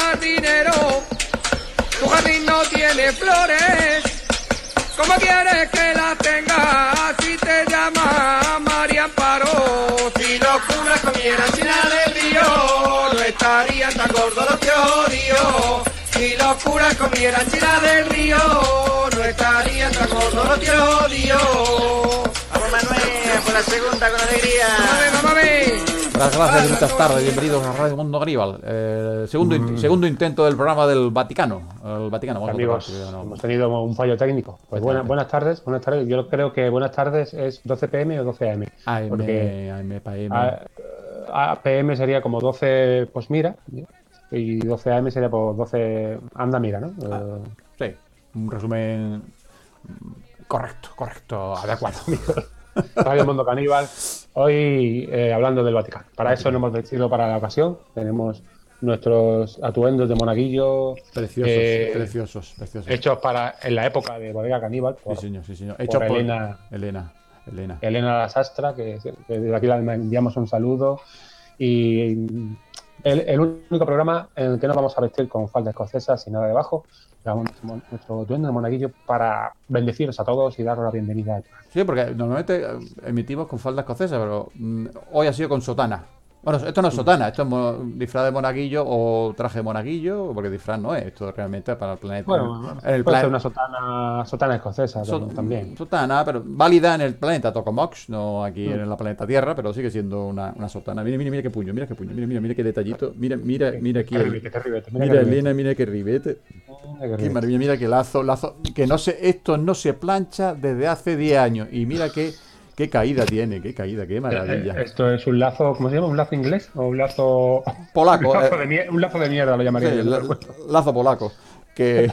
jardinero, tu jardín no tiene flores. ¿Cómo quieres que las tenga si te llama María Amparo? Si los curas comieran china del río, no estarían tan gordos los teoríos. Si los curas comieran china del río, no estarían tan gordos los teoríos. Vamos Manuel, por la segunda con alegría. Vamos a ver. Gracias, buenas tardes, bienvenidos a Radio Mundo Aníbal. Segundo intento del programa del Vaticano. El Vaticano, amigos, hemos tenido un fallo técnico. Pues buenas tardes. Yo creo que buenas tardes es 12 pm o 12 am. AM, PM. PM sería como 12, pues mira, y 12 am sería pues 12, anda mira, ¿no? Sí, un resumen correcto, adecuado. Radio Mundo Caníbal. Hoy hablando del Vaticano. Para eso nos hemos vestido para la ocasión. Tenemos nuestros atuendos de monaguillo. Preciosos. Hechos en la época de Bodega Caníbal. Sí, señor. Hechos por Elena la Sastra, que desde aquí le enviamos un saludo. Y el único programa en el que no vamos a vestir con falda escocesa sin nada debajo. Nuestro atuendo de monaguillo para bendeciros a todos y daros la bienvenida. Sí, porque normalmente emitimos con falda escocesa, pero hoy ha sido con sotana. Bueno, esto no es sotana, esto es disfraz de monaguillo o traje de monaguillo, porque disfraz no es, esto realmente es para el planeta. Bueno, puede ser una sotana escocesa también. Sotana, pero válida en el planeta Tocomox, no aquí en la planeta Tierra, pero sigue siendo una sotana. Mira qué puño, mira qué detallito, mira aquí. Mira qué ribete. Qué maravilla, mira qué lazo, que esto no se plancha desde hace 10 años, y mira qué caída tiene, qué maravilla. Esto es un lazo, ¿cómo se llama? ¿Un lazo inglés? ¿O un lazo polaco? Un lazo de mierda lo llamaría. Sí, lazo polaco. Que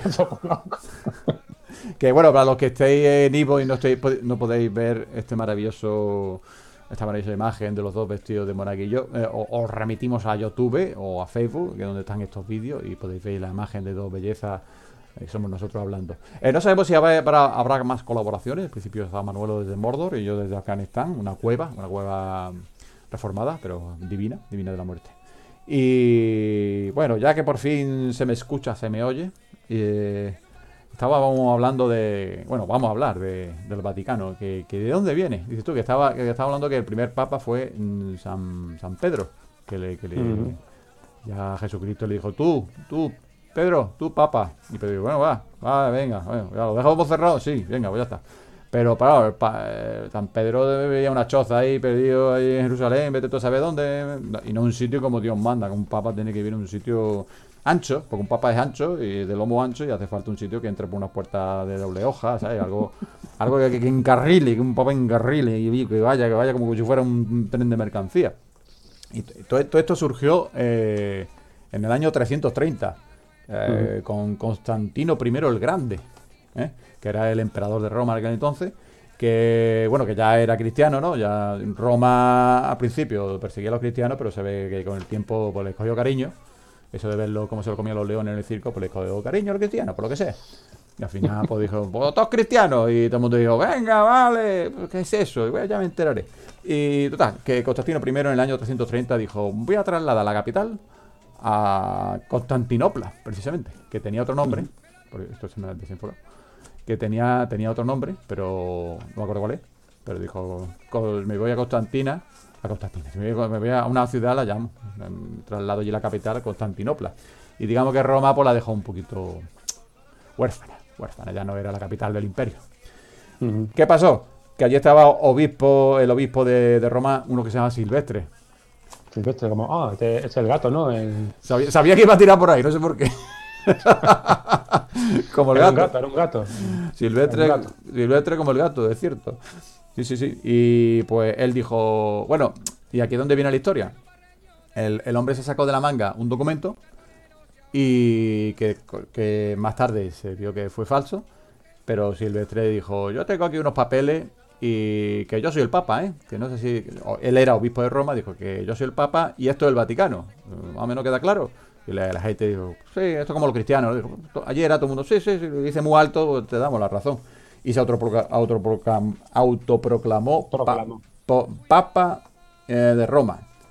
bueno, para los que estéis en Ivo y no podéis ver esta maravillosa imagen de los dos vestidos de monaguillo, os remitimos a YouTube o a Facebook, que es donde están estos vídeos, y podéis ver la imagen de dos bellezas. Somos nosotros hablando. No sabemos si habrá más colaboraciones. Al principio estaba Manuelo desde Mordor y yo desde Afganistán. Una cueva reformada, pero divina de la muerte. Y bueno, ya que por fin se me escucha, se me oye, estábamos hablando vamos a hablar del Vaticano. Que ¿de dónde viene? Dices tú que estaba hablando que el primer papa fue San Pedro, ya Jesucristo le dijo, tú Pedro, tú papa. Y Pedro dijo, bueno, venga, ya lo dejamos cerrado, sí, venga, pues ya está. Pero claro, San Pedro veía una choza ahí, perdido ahí en Jerusalén, vete tú a saber dónde, y no un sitio como Dios manda, que un papa tiene que vivir en un sitio ancho, porque un papa es ancho y de lomo ancho, y hace falta un sitio que entre por unas puertas de doble hoja, ¿sabes? Algo que encarrile, que un papa encarrile y que vaya como si fuera un tren de mercancía. Y todo esto surgió en el año 330. Con Constantino I el Grande, que era el emperador de Roma en aquel entonces, que ya era cristiano, ¿no? Ya Roma al principio perseguía a los cristianos, pero se ve que con el tiempo pues les cogió cariño. Eso de verlo cómo se lo comían los leones en el circo, pues les cogió cariño a los cristianos, por lo que sea. Y al final pues dijo, pues todos cristianos, y todo el mundo dijo, venga, vale, ¿qué es eso? Y ya me enteraré. Y total, que Constantino I en el año 330 dijo, voy a trasladar la capital a Constantinopla, precisamente, que tenía otro nombre, porque esto se me ha desinformado, que tenía otro nombre, pero no me acuerdo cuál es, pero dijo, me voy a Constantina, me voy a una ciudad, la llamo, traslado allí la capital a Constantinopla, y digamos que Roma pues la dejó un poquito huérfana, ya no era la capital del imperio. ¿Qué pasó? Que allí estaba el obispo de Roma, uno que se llama Silvestre, como, este es el gato, ¿no? Sabía que iba a tirar por ahí, no sé por qué. Como el gato. Era un gato. Silvestre como el gato, es cierto. Sí. Y pues él dijo, bueno, ¿y aquí dónde viene la historia? El hombre se sacó de la manga un documento y que más tarde se vio que fue falso, pero Silvestre dijo, yo tengo aquí unos papeles y que yo soy el Papa, que no sé si... Él era obispo de Roma, dijo que yo soy el Papa y esto es el Vaticano. Más o menos queda claro. Y la gente dijo, sí, esto es como los cristianos. Dijo, ayer era todo el mundo, sí, lo dice muy alto, pues te damos la razón. Y se autoproclamó Papa de Roma.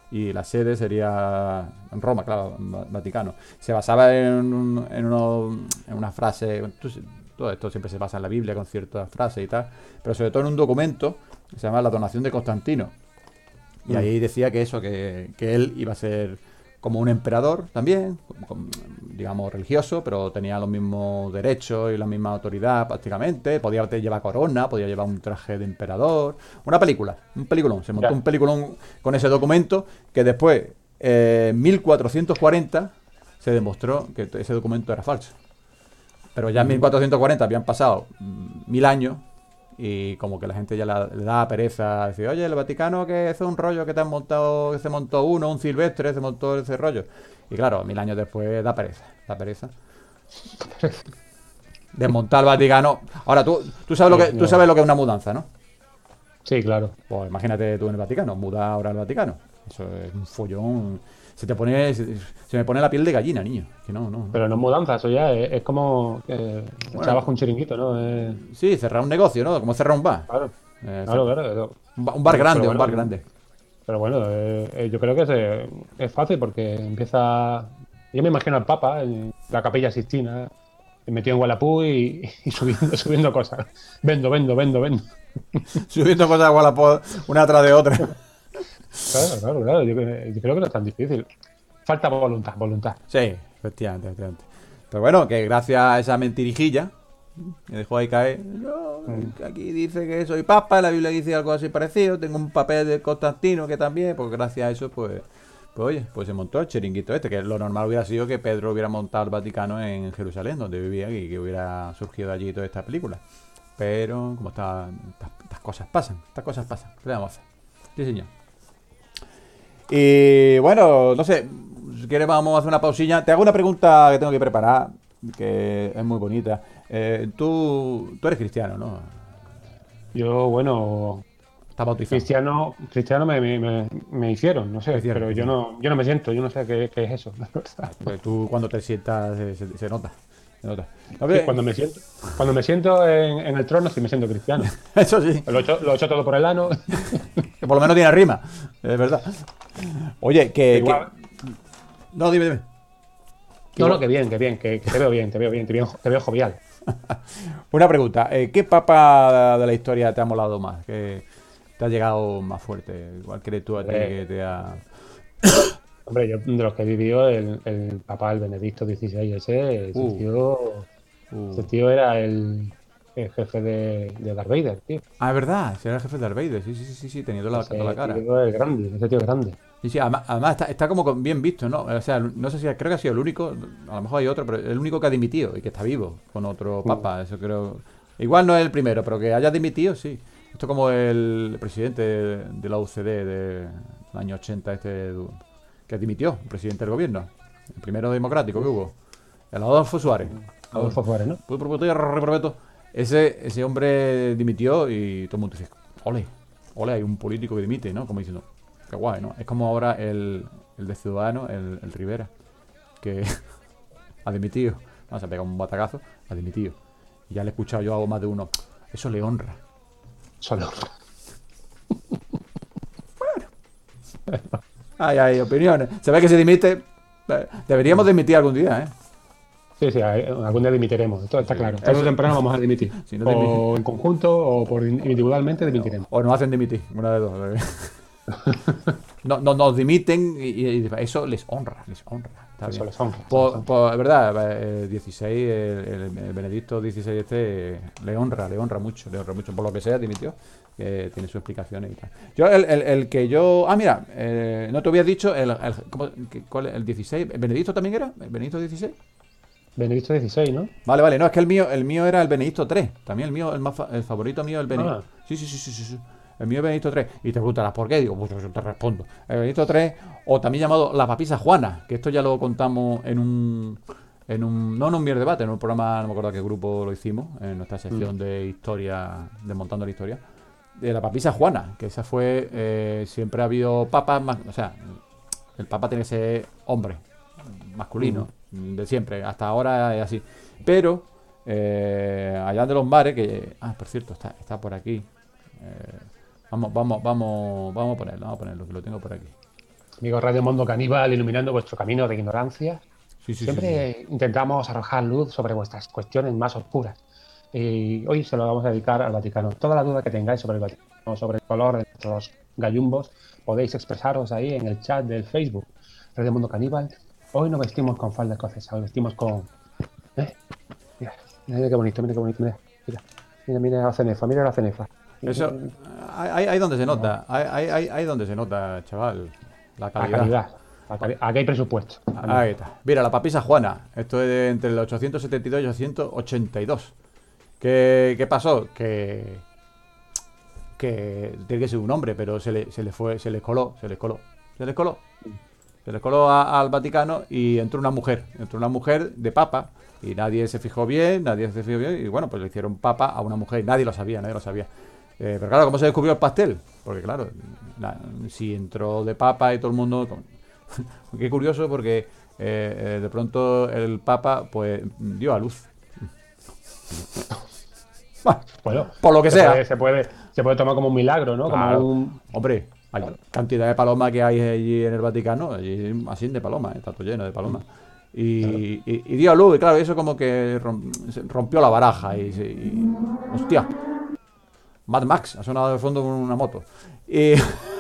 y la sede sería en Roma, claro, Vaticano. Se basaba en una frase, todo esto siempre se basa en la Biblia con ciertas frases y tal, pero sobre todo en un documento que se llama La donación de Constantino. Y ahí decía que eso, que él iba a ser como un emperador también, digamos religioso, pero tenía los mismos derechos y la misma autoridad prácticamente. Podía llevar corona, podía llevar un traje de emperador. Una película, un peliculón. Se montó un peliculón con ese documento que después, en 1440, se demostró que ese documento era falso. Pero ya en 1440 habían pasado 1000 años. Y como que la gente ya le da pereza decir, oye, el Vaticano, que es un rollo que te han montado, que se montó un Silvestre, se montó ese rollo. Y claro, 1000 años después da pereza. Desmontar el Vaticano. Ahora, tú sabes lo que es una mudanza, ¿no? Sí, claro. Pues imagínate tú en el Vaticano, muda ahora al Vaticano. Eso es un follón. Se me pone la piel de gallina, niño. Que no. Pero no es mudanza, eso ya es como echar abajo un chiringuito, ¿no? Sí, cerrar un negocio, ¿no? Como cerrar un bar. Claro. Claro. Un bar grande, Pero bueno, yo creo que es fácil porque empieza... Yo me imagino al Papa en la Capilla Sixtina, metido en Gualapú y subiendo cosas. Vendo. Subiendo cosas a Gualapú una tras de otra. Claro. Yo creo que no es tan difícil. Falta voluntad. Sí, efectivamente. Pero bueno, que gracias a esa mentirijilla me dejó ahí caer. No, aquí dice que soy papa, la Biblia dice algo así parecido. Tengo un papel de Constantino que también, pues gracias a eso, pues oye, pues se montó el chiringuito este, que lo normal hubiera sido que Pedro hubiera montado el Vaticano en Jerusalén, donde vivía, y que hubiera surgido allí toda esta película. Pero como estas cosas pasan. ¿Qué le vamos a hacer? Sí, señor. Y bueno, no sé, si quieres vamos a hacer una pausilla. Te hago una pregunta que tengo que preparar, que es muy bonita. Tú eres cristiano, ¿no? Yo, bueno, ¿Estás bautizado? cristiano me hicieron, no sé, pero yo no me siento, yo no sé qué es eso. Pues tú cuando te sientas se nota. No, Sí, cuando me siento en el trono sí me siento cristiano. Eso sí. Lo echo todo por el ano. Que por lo menos tiene rima, es verdad. Oye, Igual. No, dime. No, que bien, que te veo bien, te veo jovial. Una pregunta, ¿qué papa de la historia te ha molado más? ¿Qué te ha llegado más fuerte? ¿Cuál crees tú a ti que te ha...? Hombre, yo de los que he vivido, el Papa, el Benedicto XVI, ese tío era el jefe de Darth Vader, tío. Ah, es verdad, ese era el jefe de Darth Vader, sí, tenía toda la cara. Ese tío es grande. Sí, además está como bien visto, ¿no? O sea, no sé si creo que ha sido el único, a lo mejor hay otro, pero el único que ha dimitido y que está vivo con otro papa, eso creo. Igual no es el primero, pero que haya dimitido, sí. Esto como el presidente de la UCD del año 80, que dimitió, el presidente del gobierno, el primero democrático que hubo, el Adolfo Suárez. Adolfo Suárez, ¿no? Reprometo. Ese hombre dimitió y todo el mundo dice, ole, hay un político que dimite, ¿no? Como diciendo, qué guay, ¿no? Es como ahora el de Ciudadanos, el Rivera, que ha dimitido. Se ha pegado un batacazo, ha dimitido. Y ya le he escuchado yo a más de uno, eso le honra. Bueno. Hay opiniones. Se ve que se dimite. Deberíamos dimitir algún día, ¿eh? Sí, algún día dimitiremos. Esto está claro. Tarde o temprano vamos a dimitir. Si no o en conjunto o individualmente dimitiremos. O nos hacen dimitir, una de dos. No, nos dimiten y eso les honra. Eso les honra. Pues es verdad, 16, el Benedicto XVI le honra mucho. Por lo que sea, dimitió. Tiene sus explicaciones y tal. Yo, el que yo... Ah, mira, no te había dicho ¿cuál es? ¿El 16? ¿El Benedicto también era? ¿El Benedicto XVI? Benedicto XVI, ¿no? Vale, no, es que el mío era el Benedicto III. También el mío, el favorito mío, el Benedicto. Sí. El mío es Benedicto III. Y te preguntarás por qué. Digo, pues yo te respondo. El Benedicto III, o también llamado la papisa Juana, que esto ya lo contamos no en un Mier Debate, en un programa, no me acuerdo a qué grupo lo hicimos, en nuestra sección de historia, desmontando la historia, de la papisa Juana, que esa fue, siempre ha habido papas más, o sea, el papa tiene que ser hombre, masculino, de siempre, hasta ahora es así. Pero, allá de los mares, que, por cierto, está por aquí. Vamos a ponerlo, que lo tengo por aquí. Amigos Radio Mundo Caníbal, iluminando vuestro camino de ignorancia. Sí, Siempre intentamos arrojar luz sobre vuestras cuestiones más oscuras. Y hoy se lo vamos a dedicar al Vaticano. Toda la duda que tengáis sobre el Vaticano, sobre el color de nuestros gallumbos, podéis expresaros ahí en el chat del Facebook. Radio Mundo Caníbal. Hoy no vestimos con falda escocesa, hoy vestimos con... Mira qué bonito, mira la cenefa, mira la cenefa. Eso, ahí donde se nota, ahí donde se nota, chaval, la calidad. Aquí hay presupuesto. Ahí está. Mira, la papisa Juana, esto es entre el 872 y 882. ¿Qué pasó? Que tiene que ser un hombre, pero se les coló al Vaticano y entró una mujer de papa. Y nadie se fijó bien, y bueno, pues le hicieron papa a una mujer, nadie lo sabía. Pero claro, ¿cómo se descubrió el pastel? Porque claro, si entró de papa y todo el mundo... Qué curioso, porque de pronto el papa pues dio a luz. Bueno, por lo que sea. Se puede tomar como un milagro, ¿no? Claro. Como Hombre, hay cantidad de palomas que hay allí en el Vaticano, allí así de palomas, está todo lleno de palomas. Y dio a luz, y claro, eso como que rompió la baraja y hostia, Mad Max ha sonado de fondo con una moto y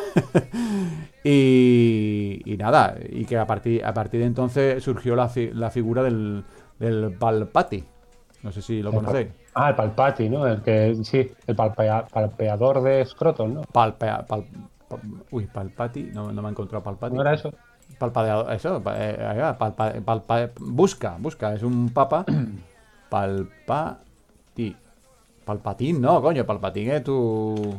nada, y que a partir de entonces surgió la figura del Palpati, no sé si lo conocéis. El Palpati, ¿no? El palpeador de escrotos, ¿no? Palpati, no me he encontrado Palpati. ¿No era eso? Palpadeador, eso, busca, es un papa. Palpatín, no, coño, Palpatín es tu...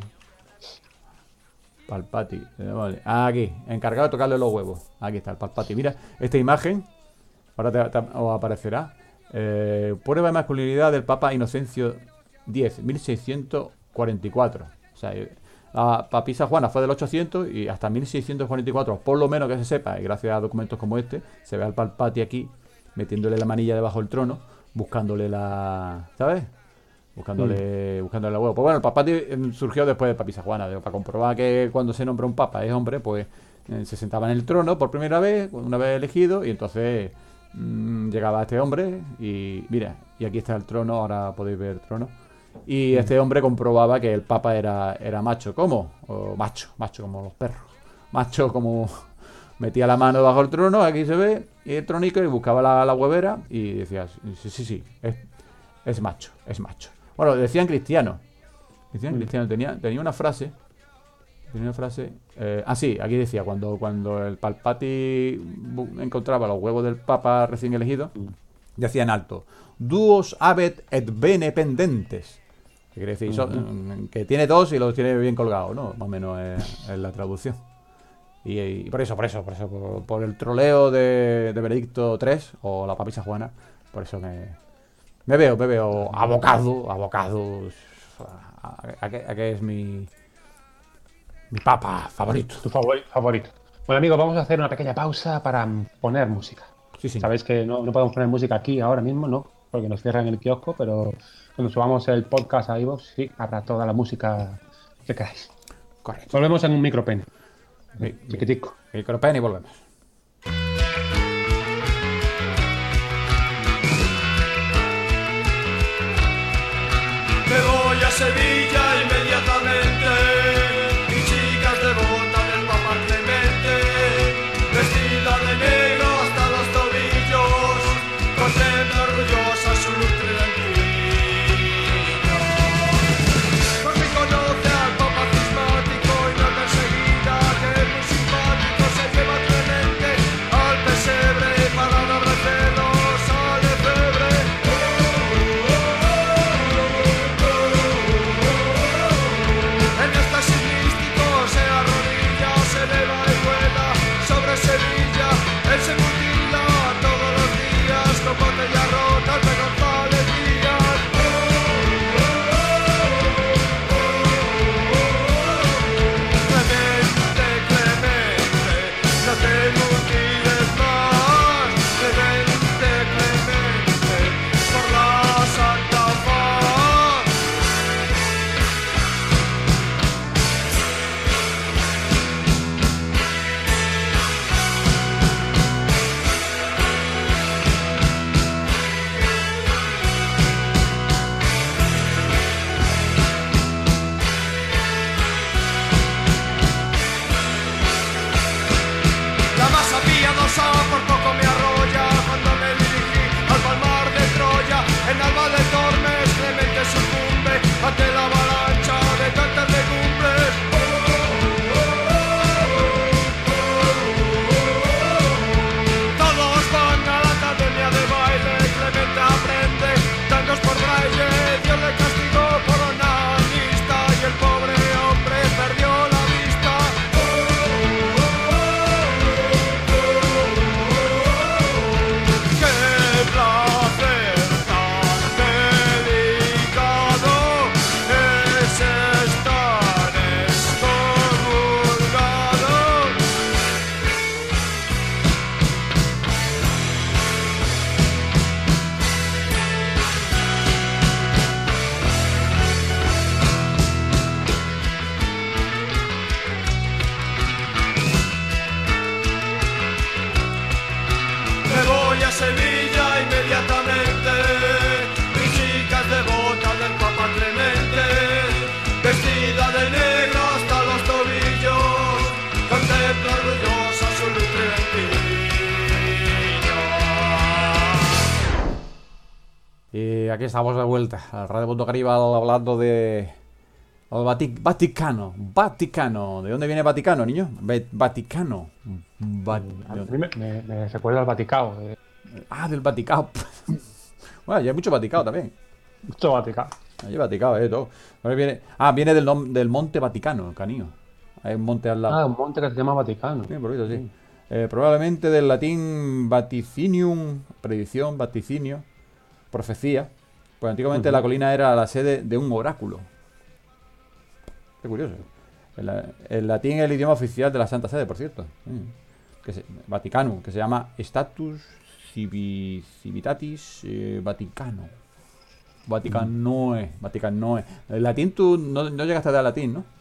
Palpati, aquí, encargado de tocarle los huevos. Aquí está el Palpati. Mira, esta imagen, ahora os aparecerá. Prueba de masculinidad del Papa Inocencio X, 1644. O sea, la papisa Juana fue del 800 y hasta 1644, por lo menos que se sepa, y gracias a documentos como este, se ve al Palpati aquí, metiéndole la manilla debajo del trono, buscándole la... ¿sabes? Buscándole la huevo. Pues bueno, el Palpati surgió después de papisa Juana, para comprobar que cuando se nombra un papa es hombre, pues se sentaba en el trono por primera vez, una vez elegido, y entonces llegaba este hombre, y mira, y aquí está el trono, ahora podéis ver el trono. Y este hombre comprobaba que el papa era macho. ¿Cómo? Macho como los perros. Macho como... Metía la mano bajo el trono, aquí se ve, y el tronico, y buscaba la huevera, y decía, sí, es macho. Bueno, decían cristiano. Tenía una frase. Sí, aquí decía, cuando el Palpati encontraba los huevos del papa recién elegido, decía en alto: duos habet et bene pendentes. Que quiere decir que tiene dos y los tiene bien colgados, ¿no? Más o menos es la traducción. Y por eso, por el troleo de Benedicto III o la papisa Juana, por eso me veo abocado a que es mi papa favorito. Tu favorito. Bueno, amigos, vamos a hacer una pequeña pausa para poner música. Sí. Sabéis que no podemos poner música aquí ahora mismo, ¿no? Porque nos cierran el kiosco, pero cuando subamos el podcast a iVoox, sí, habrá toda la música que queráis. Correcto. Volvemos en un micropene. Chiquitico. Micropene y volvemos. Me voy a Sevilla inmediatamente, y chicas devotas del Papa Clemente, vestida de negro hasta los tobillos, contempla orgullosa su tridentina. Por fin conoce al Papa cismático y nota enseguida que es muy simpático, se lleva tremendo. Y aquí estamos de vuelta, al Radio Punto Caribe, hablando de... Vaticano. Vaticano. ¿De dónde viene Vaticano, niño? Vaticano. A mí me recuerda al Vaticano. Del Vaticano. Bueno, ya hay mucho Vaticano también. Mucho Vaticano. Hay Vaticano, todo. Viene del Monte Vaticano, Canillo. Hay un monte al lado. Un monte que se llama Vaticano. Sí, por eso sí. Probablemente del latín vaticinium, predicción, vaticinio, profecía. Pues antiguamente la colina era la sede de un oráculo. Qué curioso. El latín es el idioma oficial de la Santa Sede, por cierto. Vaticano, que se llama Status Civitatis Vaticano. Vaticanoe. El latín tú no llegaste a dar latín, ¿no?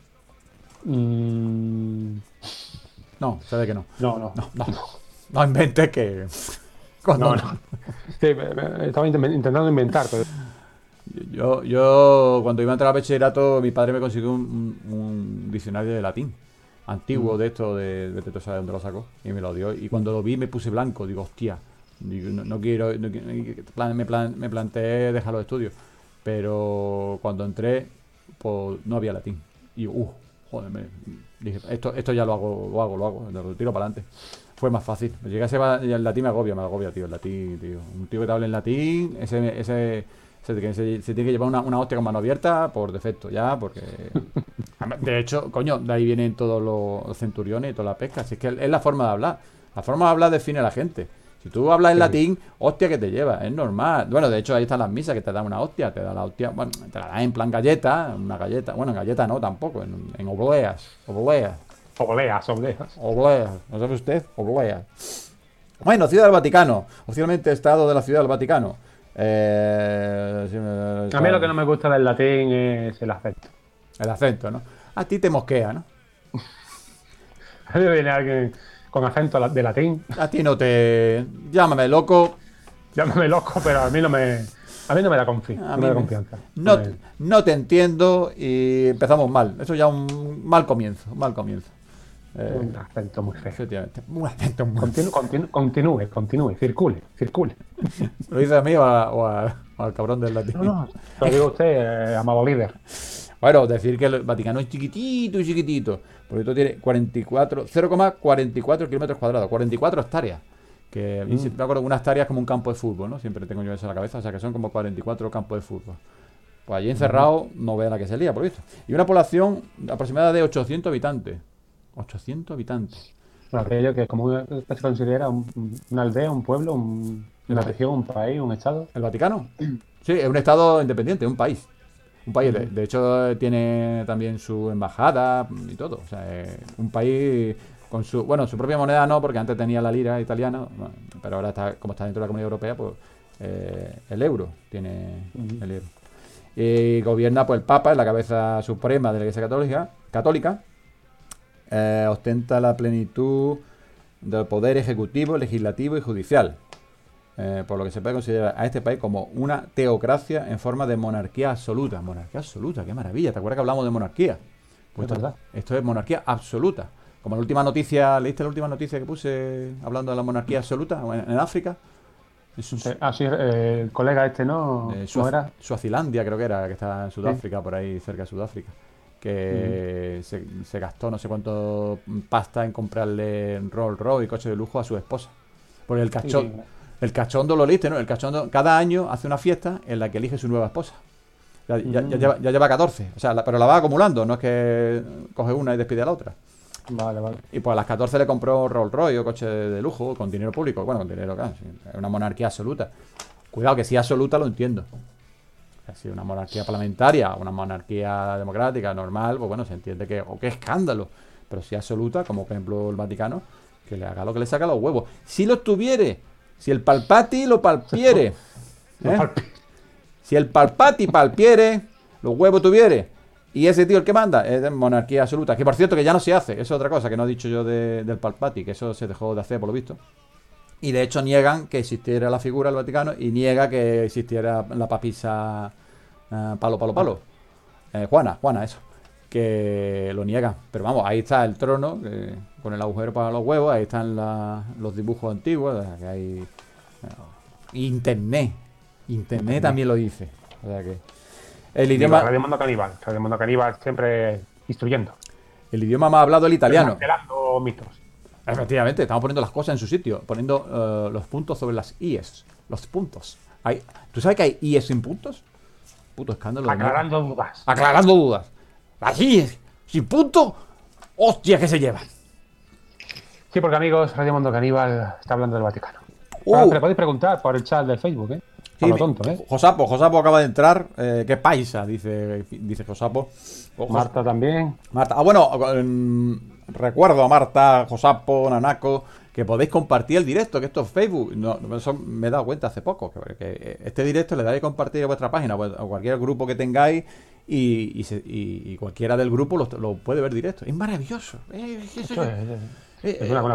No, sabe que no. No inventes que... No. Sí, estaba intentando inventar, pero... Yo cuando iba a entrar a bachillerato, mi padre me consiguió un diccionario de latín antiguo de esto, de vete tú a saber dónde lo sacó, y me lo dio. Y cuando lo vi me puse blanco, digo, hostia, no quiero, me planteé dejar los estudios. Pero cuando entré, pues no había latín. Y joder, dije, esto ya lo hago, lo tiro para adelante. Fue más fácil. Llegué a ser el latín me agobia, tío, el latín, tío. Un tío que te habla en latín, se tiene que llevar una hostia con mano abierta por defecto, ya, porque... De hecho, coño, de ahí vienen todos los centuriones y toda la pesca. Si es que es la forma de hablar. La forma de hablar define a la gente. Si tú hablas en latín, hostia que te lleva, es normal. Bueno, de hecho, ahí están las misas que te dan una hostia. Te dan la hostia, bueno, te la dan en plan galleta, una galleta. Bueno, en galleta no, tampoco, en obleas. Obleas. ¿No sabe usted? Obleas. Bueno, Ciudad del Vaticano. Oficialmente Estado de la Ciudad del Vaticano. A mí lo que no me gusta del latín es el acento. El acento, ¿no? A ti te mosquea, ¿no? A mí viene alguien con acento de latín. A ti no te... Llámame loco. Pero a mí no me da confianza. No te entiendo y empezamos mal. Eso ya un mal comienzo. Un acento muy feo. Efectivamente. Un acento muy Continúe, circule. ¿Lo dice a mí o al cabrón del latín? No, lo digo usted, amado líder. Bueno, decir que el Vaticano es chiquitito. Porque esto tiene 0,44 kilómetros cuadrados, 44 hectáreas. Que a mí siempre me acuerdo que una hectárea es como un campo de fútbol, ¿no? Siempre tengo yo eso en la cabeza, o sea que son como 44 campos de fútbol. Pues allí encerrado no vea la que se lía, por visto. Y una población aproximada de 800 habitantes. 800 habitantes. Bueno, aquello que como se considera una aldea, un pueblo, una región, un país, un estado. ¿El Vaticano? Sí, es un estado independiente, un país. De hecho, tiene también su embajada y todo. O sea, un país con su propia moneda no, porque antes tenía la lira italiana, pero ahora como está dentro de la Comunidad Europea, pues el euro tiene el euro. Y gobierna pues el Papa, es la cabeza suprema de la Iglesia Católica. Ostenta la plenitud del poder ejecutivo, legislativo y judicial. Por lo que se puede considerar a este país como una teocracia en forma de monarquía absoluta. Monarquía absoluta, qué maravilla. ¿Te acuerdas que hablamos de monarquía? Pues esto es monarquía absoluta. Como la última noticia, ¿leíste la última noticia que puse hablando de la monarquía absoluta en África? El colega este, ¿no? ¿Cómo era? Suazilandia creo que era, que está en Sudáfrica, por ahí cerca de Sudáfrica. Que se gastó no sé cuánto pasta en comprarle Rolls Royce y coche de lujo a su esposa. Por el cachón. El cachondo lo leíste, ¿no? El cachondo cada año hace una fiesta en la que elige su nueva esposa. Ya lleva 14. O sea, pero la va acumulando, no es que coge una y despide a la otra. Vale. Y pues a las 14 le compró Rolls Royce o coche de lujo con dinero público. Bueno, con dinero, claro. Sí, es una monarquía absoluta. Cuidado, que si es absoluta lo entiendo. Si una monarquía parlamentaria, una monarquía democrática, normal, pues bueno, se entiende que... ¡Oh, qué escándalo! Pero si es absoluta, como por ejemplo el Vaticano, que le haga lo que le saca los huevos. Si lo tuviere... Si el palpati lo palpiere, si el palpati palpiere, los huevos tuviere, y ese tío el que manda es de monarquía absoluta, que por cierto que ya no se hace, eso es otra cosa que no he dicho yo del palpati, que eso se dejó de hacer por lo visto, y de hecho niegan que existiera la figura del Vaticano y niega que existiera la papisa palo. Juana, eso, que lo niegan, pero vamos, ahí está el trono, con el agujero para los huevos, ahí están los dibujos antiguos, que hay internet, Internet también lo dice. O sea que el Digo, idioma, Radio Mundo Caníbal. Radio Mundo Caníbal siempre instruyendo. el idioma más hablado es el italiano. Desmantelando mitos. Efectivamente, estamos poniendo las cosas en su sitio, poniendo los puntos sobre las IES. Los puntos. ¿Tú sabes que hay IES sin puntos? Puto escándalo. de mierda. Aclarando dudas. Aclarando dudas. Las IES sin punto. ¡Hostia, que se llevan! Sí, porque amigos, Radio Mundo Caníbal está hablando del Vaticano. Ahora te le podéis preguntar por el chat del Facebook, ¿eh? Sí, A lo tonto, ¿eh? Josapo acaba de entrar. Que paisa, dice Josapo. Marta también. Marta. Ah, bueno, recuerdo a Marta, Josapo, Nanako, que podéis compartir el directo, que esto es Facebook. No, eso me he dado cuenta hace poco. Que este directo le dais a compartir a vuestra página, a cualquier grupo que tengáis, y cualquiera del grupo lo puede ver directo. Es maravilloso. Es una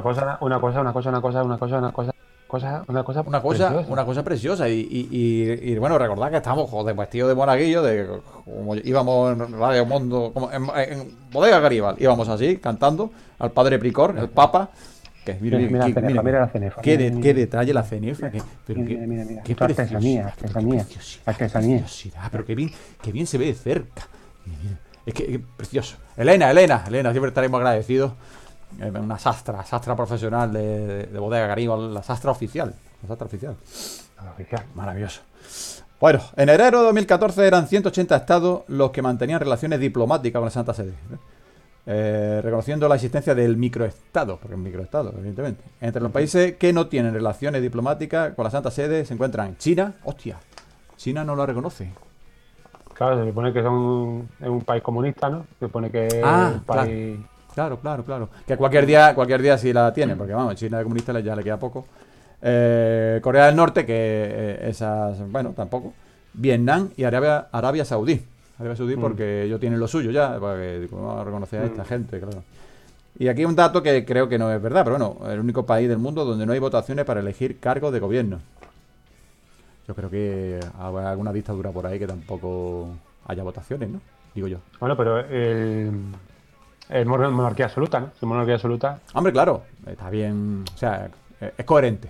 cosa Preciosa. Y bueno, recordad que estamos vestidos de monaguillo, como íbamos en Radio Mundo, como en Bodega Caníbal, íbamos así, cantando al padre Picor, el Papa. Que mira la cenefa. Qué detalle la cenefa. Mira. Qué artesanía. Pero qué bien se ve de cerca. Mira. Es que precioso. Elena, siempre estaremos agradecidos. Una sastra profesional de Bodega Caníbal, la sastra oficial. Maravilloso. Bueno, en enero de 2014 eran 180 estados los que mantenían relaciones diplomáticas con la Santa Sede. Reconociendo la existencia del microestado, porque es un microestado, evidentemente. Entre los países que no tienen relaciones diplomáticas con la Santa Sede se encuentran China. Hostia, China no la reconoce. Claro, se supone que es un país comunista, ¿no? Se supone que es un país... Claro. Que cualquier día sí la tiene, porque vamos, China de comunista ya le queda poco. Corea del Norte, que esas, bueno, tampoco. Vietnam y Arabia Saudí. Porque ellos tienen lo suyo ya, porque vamos a reconocer a esta gente, claro. Y aquí un dato que creo que no es verdad, pero bueno, el único país del mundo donde no hay votaciones para elegir cargos de gobierno. Yo creo que habrá alguna dictadura por ahí que tampoco haya votaciones, ¿no? Digo yo. Bueno, pero es monarquía absoluta, ¿no? Si monarquía absoluta... Hombre, claro, está bien, o sea, es coherente.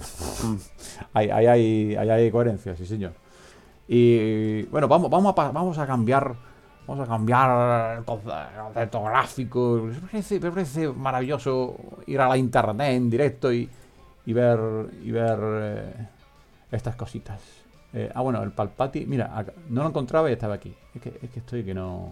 hay coherencia, sí señor. Y bueno, vamos a cambiar el concepto gráfico. Me parece maravilloso ir a la internet en directo y ver estas cositas. Bueno, el Palpati, mira, acá, no lo encontraba y estaba aquí. Es que estoy que no.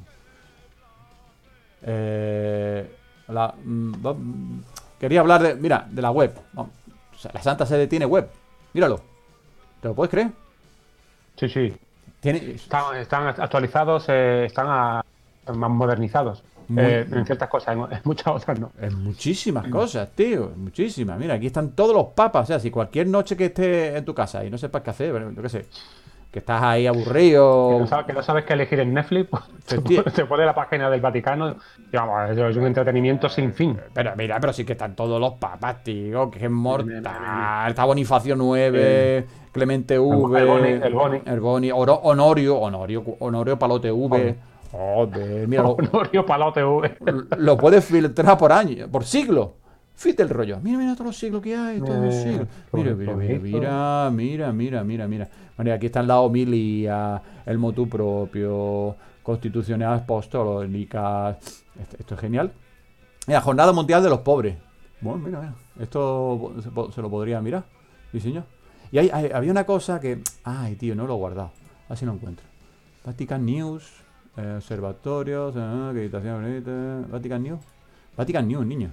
Quería hablar de la web. O sea, la Santa Sede tiene web. Míralo. ¿Te lo puedes creer? Sí. Están actualizados, están más modernizados. En ciertas cosas, en muchas otras no. En muchísimas cosas, tío. Muchísimas. Mira, aquí están todos los papas. O sea, si cualquier noche que estés en tu casa y no sepas qué hacer, bueno, yo qué sé, que estás ahí aburrido. Que no sabes qué elegir en Netflix, pues te pone la página del Vaticano. Digamos, es un entretenimiento sin fin. Pero sí que están todos los papas, tío. Que es mortal. Está Bonifacio 9, Clemente V, el Boni, Honorio Palote V. Joder, mira. Honorio Palote V. Lo puedes filtrar por año, por siglo. Fíjate el rollo. Mira todos los siglos que hay, todos los siglos. Mira. Bueno, aquí están la homilía, el motu propio, constituciones apostólicas. Esto es genial. Mira, Jornada Mundial de los Pobres. Bueno, mira. Esto se lo podría mirar. Sí, señor. Y había una cosa que... Ay, tío, no lo he guardado. Así lo encuentro. Vatican News, observatorios, acreditación, Vatican News, niño.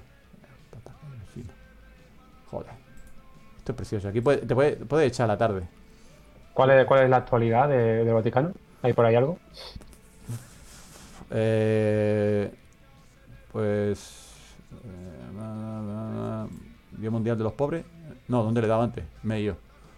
Joder. Esto es precioso. Aquí te puede echar la tarde. ¿Cuál es la actualidad del Vaticano? ¿Hay por ahí algo? Día Mundial de los Pobres. No, ¿dónde le daba antes? Medio.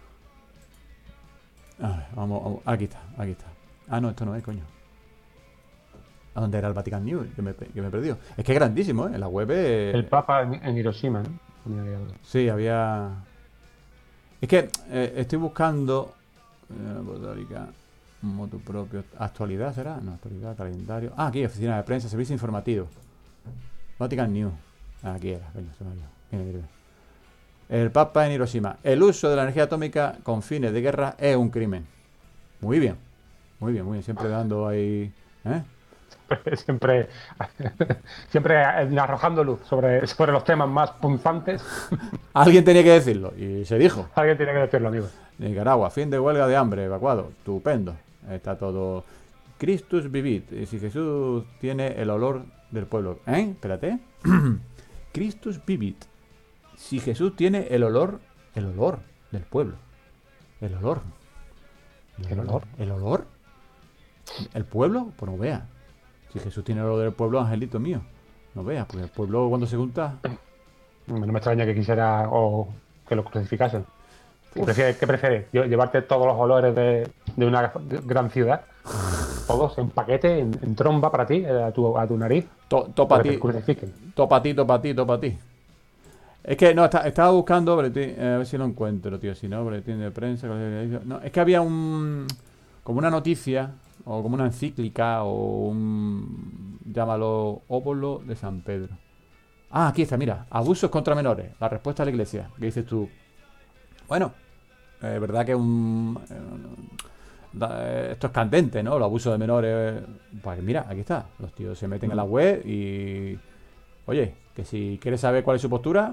A ver, vamos. Aquí está. Ah, no, esto no es, coño. ¿A dónde era el Vatican News? Que me he perdido. Es que es grandísimo, ¿eh? La web es... El Papa en Hiroshima, ¿no? Sí, había... Es que estoy buscando... botánica, motu propio... ¿Actualidad será? No, actualidad, calendario... Ah, aquí, oficina de prensa, servicio informativo. Vatican News. Aquí era, coño, se me olvidó. Mira. El Papa en Hiroshima. El uso de la energía atómica con fines de guerra es un crimen. Muy bien. Muy bien, muy bien. Siempre dando ahí... siempre arrojando luz sobre los temas más punzantes. Alguien tenía que decirlo. Y se dijo. Alguien tiene que decirlo, amigo. Nicaragua, fin de huelga de hambre, evacuado. Estupendo. Está todo... Christus vivit. Y si Jesús tiene el olor del pueblo. Espérate. Christus vivit. Si Jesús tiene el olor del pueblo. El olor. ¿El olor? ¿El pueblo? Pues no vea. Si Jesús tiene el olor del pueblo, angelito mío. No veas, porque el pueblo cuando se junta... No me extraña que quisiera o que lo crucificasen. ¿Qué prefieres? ¿Llevarte todos los olores de una gran ciudad? Todos en paquete, en tromba para ti, a tu nariz. Topa a ti. Topa a ti. Es que no, estaba buscando, a ver si lo encuentro, tío. Si no, boletín de prensa. No, es que había como una noticia, o como una encíclica, o llámalo, óbolo de San Pedro. Ah, aquí está, mira. Abusos contra menores. La respuesta de la iglesia. ¿Qué dices tú? Bueno, es verdad que esto es candente, ¿no? Los abusos de menores. Pues mira, aquí está. Los tíos se meten en la web y... Oye, que si quieres saber cuál es su postura,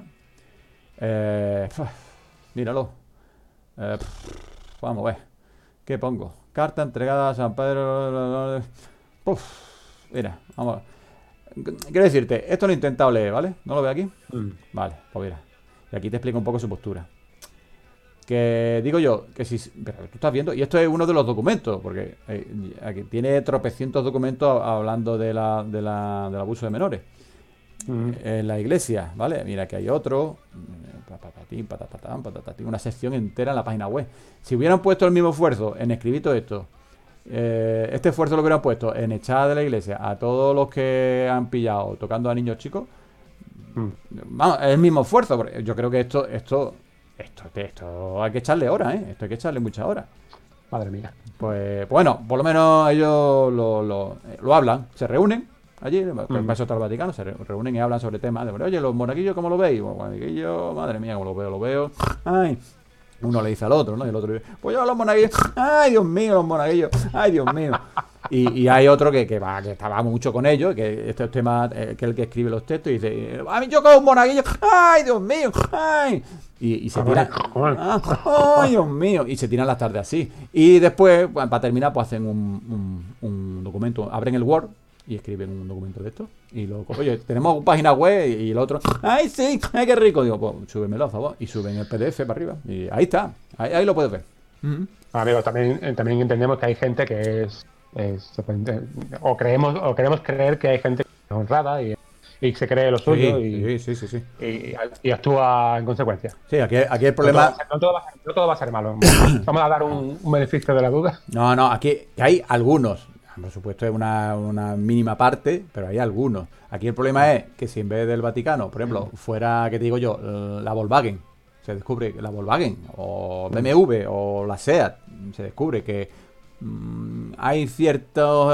míralo. Vamos a ver. ¿Qué pongo? Carta entregada a San Pedro. Mira, vamos a ver. Quiero decirte, esto lo he intentado leer, ¿vale? ¿No lo veo aquí? Vale, pues mira. Y aquí te explico un poco su postura. Que digo yo, que si... Pero tú estás viendo, y esto es uno de los documentos, porque aquí tiene tropecientos documentos hablando del abuso de menores. En la iglesia, ¿vale? Mira que hay otro, una sección entera en la página web. Si hubieran puesto el mismo esfuerzo en escribir todo esto, este esfuerzo lo hubieran puesto en echar de la iglesia a todos los que han pillado tocando a niños chicos, vamos, es el mismo esfuerzo, porque yo creo que esto hay que echarle horas, esto hay que echarle muchas horas. Madre mía. Pues bueno, por lo menos ellos lo hablan, se reúnen allí, para eso está el Vaticano, se reúnen y hablan sobre temas de, oye, los monaguillos, ¿cómo lo veis? Los monaguillos, madre mía, ¿cómo lo veo? Ay, uno le dice al otro, ¿no? Y el otro dice, pues yo los monaguillos, ay, Dios mío, los monaguillos, ay, Dios mío. Y hay otro que estaba mucho con ellos, que este tema, que es el que escribe los textos, y dice, a mí yo como un monaguillo, ay, Dios mío, ay. Y se tiran, ay, Dios mío, y se tiran las tardes así. Y después, para terminar, pues hacen un documento, abren el Word y escriben un documento de esto. Y luego, oye, tenemos página web y el otro, ay, sí, ay, qué rico. Digo, pues súbemelo, a favor. Y suben el PDF para arriba. Y ahí está, ahí lo puedes ver. Amigo, también entendemos que hay gente que o queremos creer que hay gente honrada y se cree lo suyo sí. Y actúa en consecuencia. Sí, aquí el problema... No todo va a ser malo. Vamos a dar un beneficio de la duda. No, aquí hay algunos. Por supuesto es una mínima parte, pero hay algunos. Aquí el problema es que si en vez del Vaticano, por ejemplo, fuera, ¿qué te digo yo? La Volkswagen, se descubre que la Volkswagen, o BMW, o la SEAT, se descubre que hay ciertas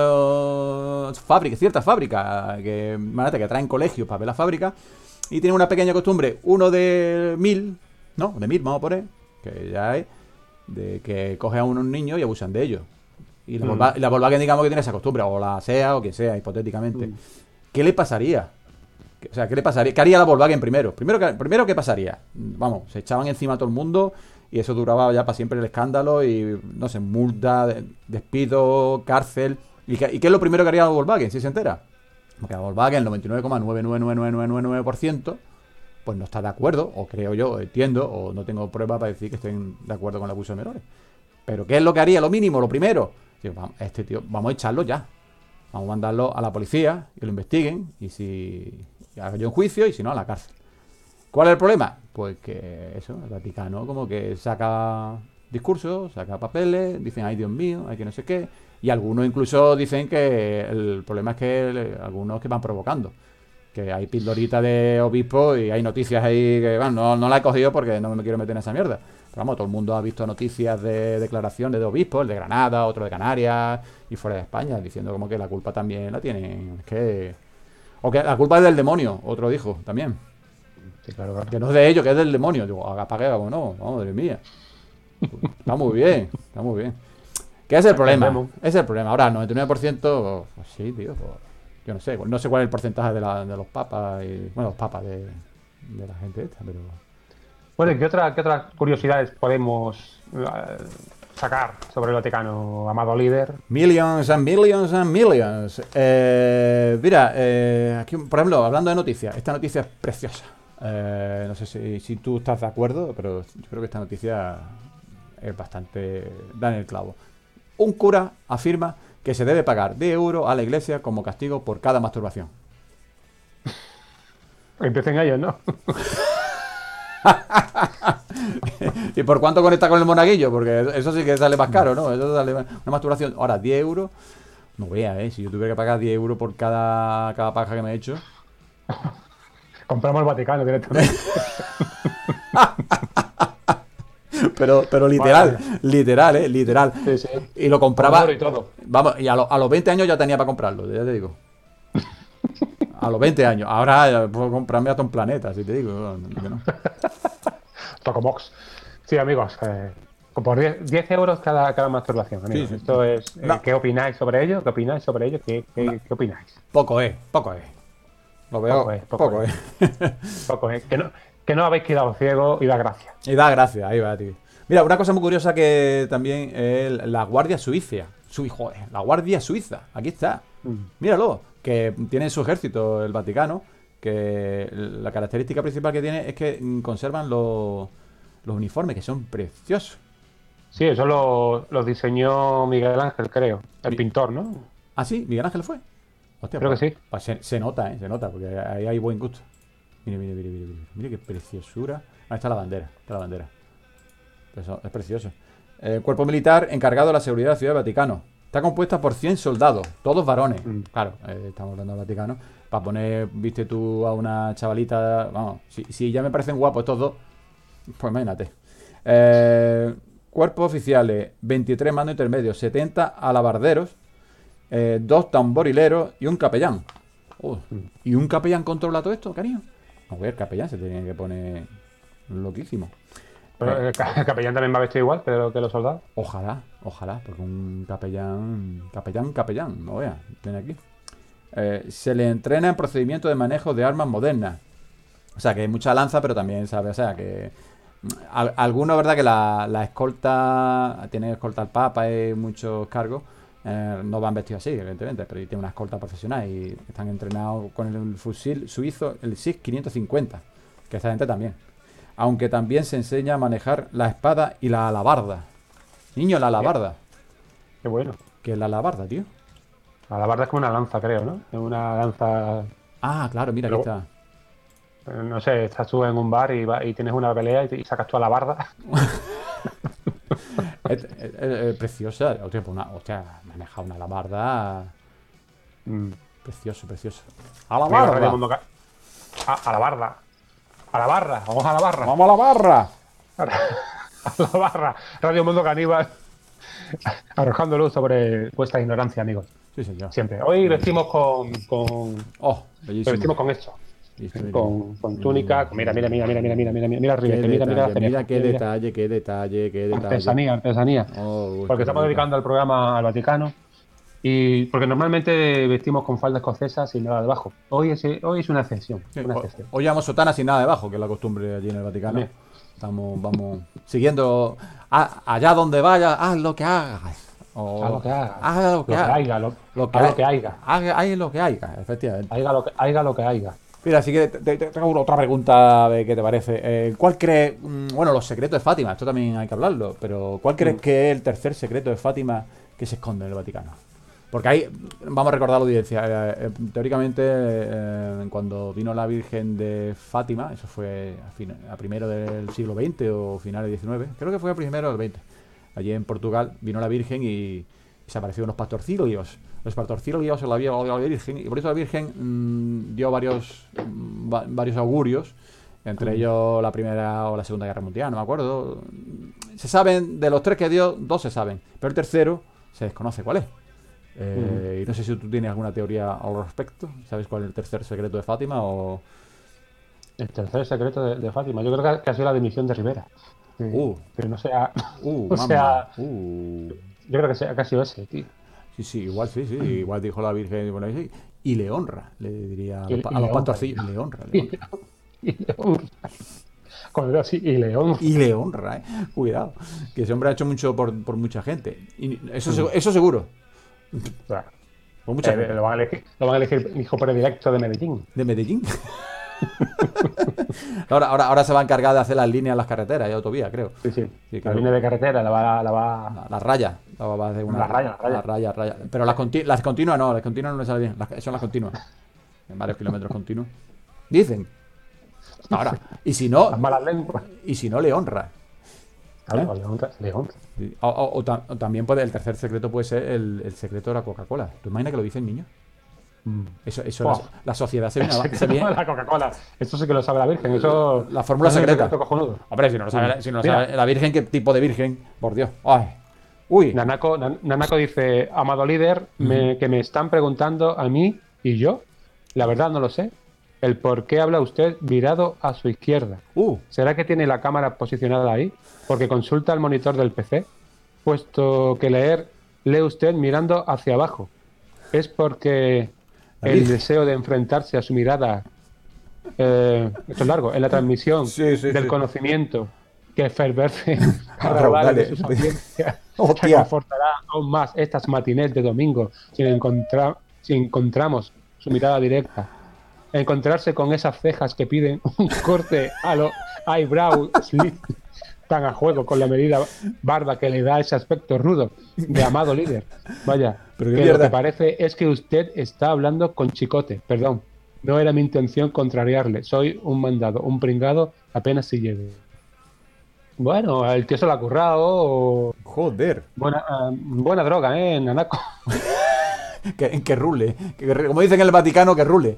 fábricas que traen colegios para ver la fábrica y tienen una pequeña costumbre, uno de mil vamos a poner, que ya hay, de que cogen a unos niños y abusan de ellos. Y la Volkswagen, digamos que tiene esa costumbre, o la SEA, o quien sea, hipotéticamente. ¿Qué le pasaría? ¿Qué le pasaría? ¿Qué haría la Volkswagen primero? Primero, ¿qué pasaría? Vamos, se echaban encima a todo el mundo y eso duraba ya para siempre el escándalo y, no sé, multa, despido, cárcel. ¿Y qué es lo primero que haría la Volkswagen, si se entera? Porque la Volkswagen, el 99,99999%, pues no está de acuerdo, o creo yo, entiendo, o no tengo pruebas para decir que estén de acuerdo con el abuso de menores. ¿Pero qué es lo que haría? Lo mínimo, lo primero. Este tío, vamos a echarlo ya. Vamos a mandarlo a la policía, que lo investiguen, y si haga yo un juicio, y si no, a la cárcel. ¿Cuál es el problema? Pues que eso, el Vaticano como que saca discursos, saca papeles, dicen, ay, Dios mío, ay, que no sé qué, y algunos incluso dicen que el problema es que algunos que van provocando, que hay pildoritas de obispos y hay noticias ahí que, bueno, no la he cogido porque no me quiero meter en esa mierda. Pero vamos, todo el mundo ha visto noticias de declaraciones de obispos, el de Granada, otro de Canarias y fuera de España, diciendo como que la culpa también la tienen. O que la culpa es del demonio, otro dijo también. Sí, claro. Que no es de ellos, que es del demonio. Digo, apague, no, madre mía. Está muy bien, está muy bien. ¿Qué es el problema? Es el problema. Ahora, el 99%, pues sí, tío, pues, yo no sé cuál es el porcentaje de los papas, los papas de la gente esta, pero... Bueno, ¿y qué otras curiosidades podemos sacar sobre el Vaticano, amado líder? Millions and millions and millions. Mira, aquí, por ejemplo, hablando de noticias, esta noticia es preciosa. No sé si tú estás de acuerdo, pero yo creo que esta noticia es bastante... da en el clavo. Un cura afirma que se debe pagar 10 euros a la iglesia como castigo por cada masturbación. Empiecen ellos, ¿no? ¿Y por cuánto conecta con el monaguillo? Porque eso sí que sale más caro, ¿no? Eso sale una masturbación. Ahora, 10 euros, no veas, si yo tuviera que pagar 10 euros por cada paja que me he hecho. Compramos el Vaticano directamente. Pero literal, literal. Sí, sí. Y lo compraba. Y todo. Vamos, y a los 20 años ya tenía para comprarlo, ya te digo. A los 20 años. Ahora puedo comprarme hasta un planeta, si te digo. No. Tocomox. Sí, amigos. Por 10 euros cada masturbación, amigos. Sí. Esto es. No. ¿Qué opináis sobre ello? ¿Qué opináis sobre ello? ¿Qué opináis? Poco es. Lo veo. Poco es. Poco es. Que no habéis quedado ciegos y da gracias. Y da gracias, ahí va, tío. Mira, una cosa muy curiosa que también es la Guardia Suiza. La Guardia Suiza, aquí está. Míralo, que tiene su ejército el Vaticano, que la característica principal que tiene es que conservan los uniformes, que son preciosos. Sí, eso los diseñó Miguel Ángel, creo. El pintor, ¿no? ¿Ah, sí? ¿Miguel Ángel fue? Hostia, creo que sí. Pues se nota, porque ahí hay buen gusto. Mira qué preciosura. Ahí está la bandera, Eso es precioso. El cuerpo militar encargado de la seguridad de la Ciudad del Vaticano. Está compuesta por 100 soldados, todos varones. Claro, estamos hablando del Vaticano. Para poner, viste tú a una chavalita, vamos, si ya me parecen guapos estos dos, pues imagínate. Cuerpos oficiales, 23 mandos intermedios, 70 alabarderos, 2 tamborileros y un capellán. ¿Y un capellán controla todo esto, cariño? No, el capellán se tiene que poner loquísimo. Pero el capellán también va vestido igual que los soldados. Ojalá, porque un capellán, no veas, tiene aquí. Se le entrena en procedimientos de manejo de armas modernas. O sea, que hay mucha lanza, pero también sabe, o sea, que algunos, verdad, que la escolta, tiene escolta al Papa y muchos cargos, no van vestidos así, evidentemente, pero tiene una escolta profesional y están entrenados con el fusil suizo, el SIG 550, que esta gente también. Aunque también se enseña a manejar la espada y la alabarda. Niño, la alabarda. Qué bueno. ¿Qué es la alabarda, tío? La alabarda es como una lanza, creo, ¿no? Es una lanza... Ah, claro, mira, aquí está. No sé, estás tú en un bar y tienes una pelea y sacas tu alabarda. Es preciosa. Hostia, maneja una alabarda. Precioso. ¡Alabarda! A la barra. A la barra. Vamos a la barra. ¡Vamos a la barra! A la barra. Radio Mundo Caníbal. Arrojando luz sobre vuestra ignorancia, amigos. Sí, señor. Siempre. Hoy vestimos con Oh, bellísimo. vestimos con esto. Con túnica. Mira arriba. Mira qué detalle. Artesanía. Porque estamos dedicando el programa al Vaticano. Y porque normalmente vestimos con falda escocesa sin nada debajo. Hoy es una excepción. Hoy llevamos sotana sin nada debajo, que es la costumbre allí en el Vaticano. Bien. Vamos siguiendo. Allá donde vayas, haz lo que hagas. Haz lo que hagas. Haz lo que haya. Lo que haya. Hay lo que haya, efectivamente. Haiga lo que haya. Mira, así que te tengo otra pregunta, a ver qué te parece. ¿Cuál crees? Bueno, los secretos de Fátima, esto también hay que hablarlo, pero ¿cuál crees que es el tercer secreto de Fátima que se esconde en el Vaticano? Porque ahí, vamos a recordar a la audiencia, teóricamente cuando vino la Virgen de Fátima, eso fue a primero del siglo XX o finales del XIX, creo que fue a primero del XX, allí en Portugal vino la Virgen y se aparecieron los pastorcillos. Los pastorcillos se la vio la Virgen, y por eso la Virgen dio varios augurios, entre ellos la Primera o la Segunda Guerra Mundial, no me acuerdo. Se saben, de los 3 que dio, 2 se saben, pero el tercero se desconoce cuál es. Y no sé si tú tienes alguna teoría al respecto. ¿Sabes cuál es el tercer secreto de Fátima? El tercer secreto de Fátima. Yo creo que ha sido la dimisión de Rivera. Pero no sea. O mamá. sea. Yo creo que ha sido ese, tío. Sí, igual sí. Igual dijo la Virgen por ahí. Y le honra, le diría a los pastorcillos. Le honra. Y le honra. Cuando era así, y le honra. Y le honra, cuidado. Que ese hombre ha hecho mucho por mucha gente. Y eso seguro. Claro. Por mucha gente. Lo van a elegir hijo predilecto de Medellín. ¿De Medellín? ahora se va a encargar de hacer las líneas en las carreteras y autovías, creo. Sí, la línea de carretera la va la raya. La va a hacer una la raya. Pero las continuas no le sale bien. Son las continuas. En varios kilómetros continuos. Dicen. Ahora, y si no. Las malas lenguas. Y si no, le honra. Claro, le honra. O también el tercer secreto puede ser el secreto de la Coca-Cola. ¿Tú imaginas que lo dice el niño? Eso la sociedad se viene la Coca-Cola. Esto sí que lo sabe la Virgen. Eso la fórmula secreta. Hombre, si no lo sabe la Virgen, ¿qué tipo de Virgen? Por Dios. Ay. Uy. Nanako dice: Amado líder, que me están preguntando a mí y yo, la verdad no lo sé, el por qué habla usted virado a su izquierda. ¿Será que tiene la cámara posicionada ahí? Porque consulta el monitor del PC, puesto que lee usted mirando hacia abajo. Es porque el deseo de enfrentarse a su mirada, esto es largo, en la transmisión del conocimiento que fervece a raudales de sus audiencias, que confortará aún más estas matinés de domingo si encontramos su mirada directa. Encontrarse con esas cejas que piden un corte a lo eyebrow slit tan a juego con la medida barba que le da ese aspecto rudo de amado líder. Vaya, pero que lo que parece es que usted está hablando con chicote. Perdón, no era mi intención contrariarle. Soy un mandado, un pringado, apenas si llegue. Bueno, el tío se lo ha currado. Joder. Buena droga, Nanako. que rule. Como dicen en el Vaticano, que rule.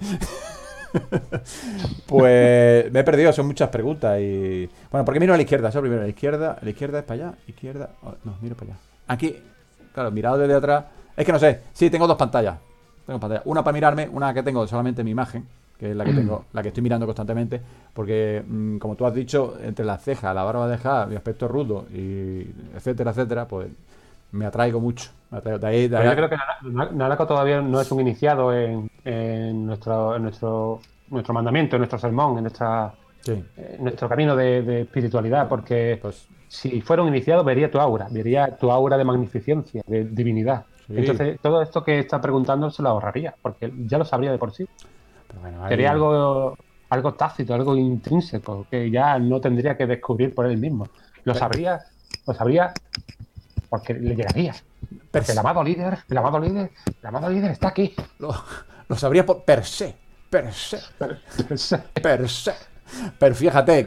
Pues me he perdido, son muchas preguntas y... Bueno, ¿por qué miro a la izquierda? Eso primero, a la izquierda es para allá, izquierda... no, miro para allá. Aquí, claro, mirado desde atrás... Es que no sé, sí, tengo dos pantallas. Una para mirarme, una que tengo solamente mi imagen, que es la que tengo, la que estoy mirando constantemente, porque, como tú has dicho, entre las cejas, la barba dejada, mi aspecto rudo, y etcétera, pues me atraigo mucho. De ahí. Yo creo que Nanako todavía no es un iniciado en nuestro mandamiento, en nuestro sermón, en nuestro camino de espiritualidad, porque pues, si fuera un iniciado vería tu aura de magnificencia, de divinidad. Sí. Entonces todo esto que está preguntando se lo ahorraría, porque ya lo sabría de por sí. Pero bueno, sería algo tácito, algo intrínseco, que ya no tendría que descubrir por él mismo. Lo sabría porque le llegaría. Porque el amado líder está aquí. Lo sabría per se. Pero fíjate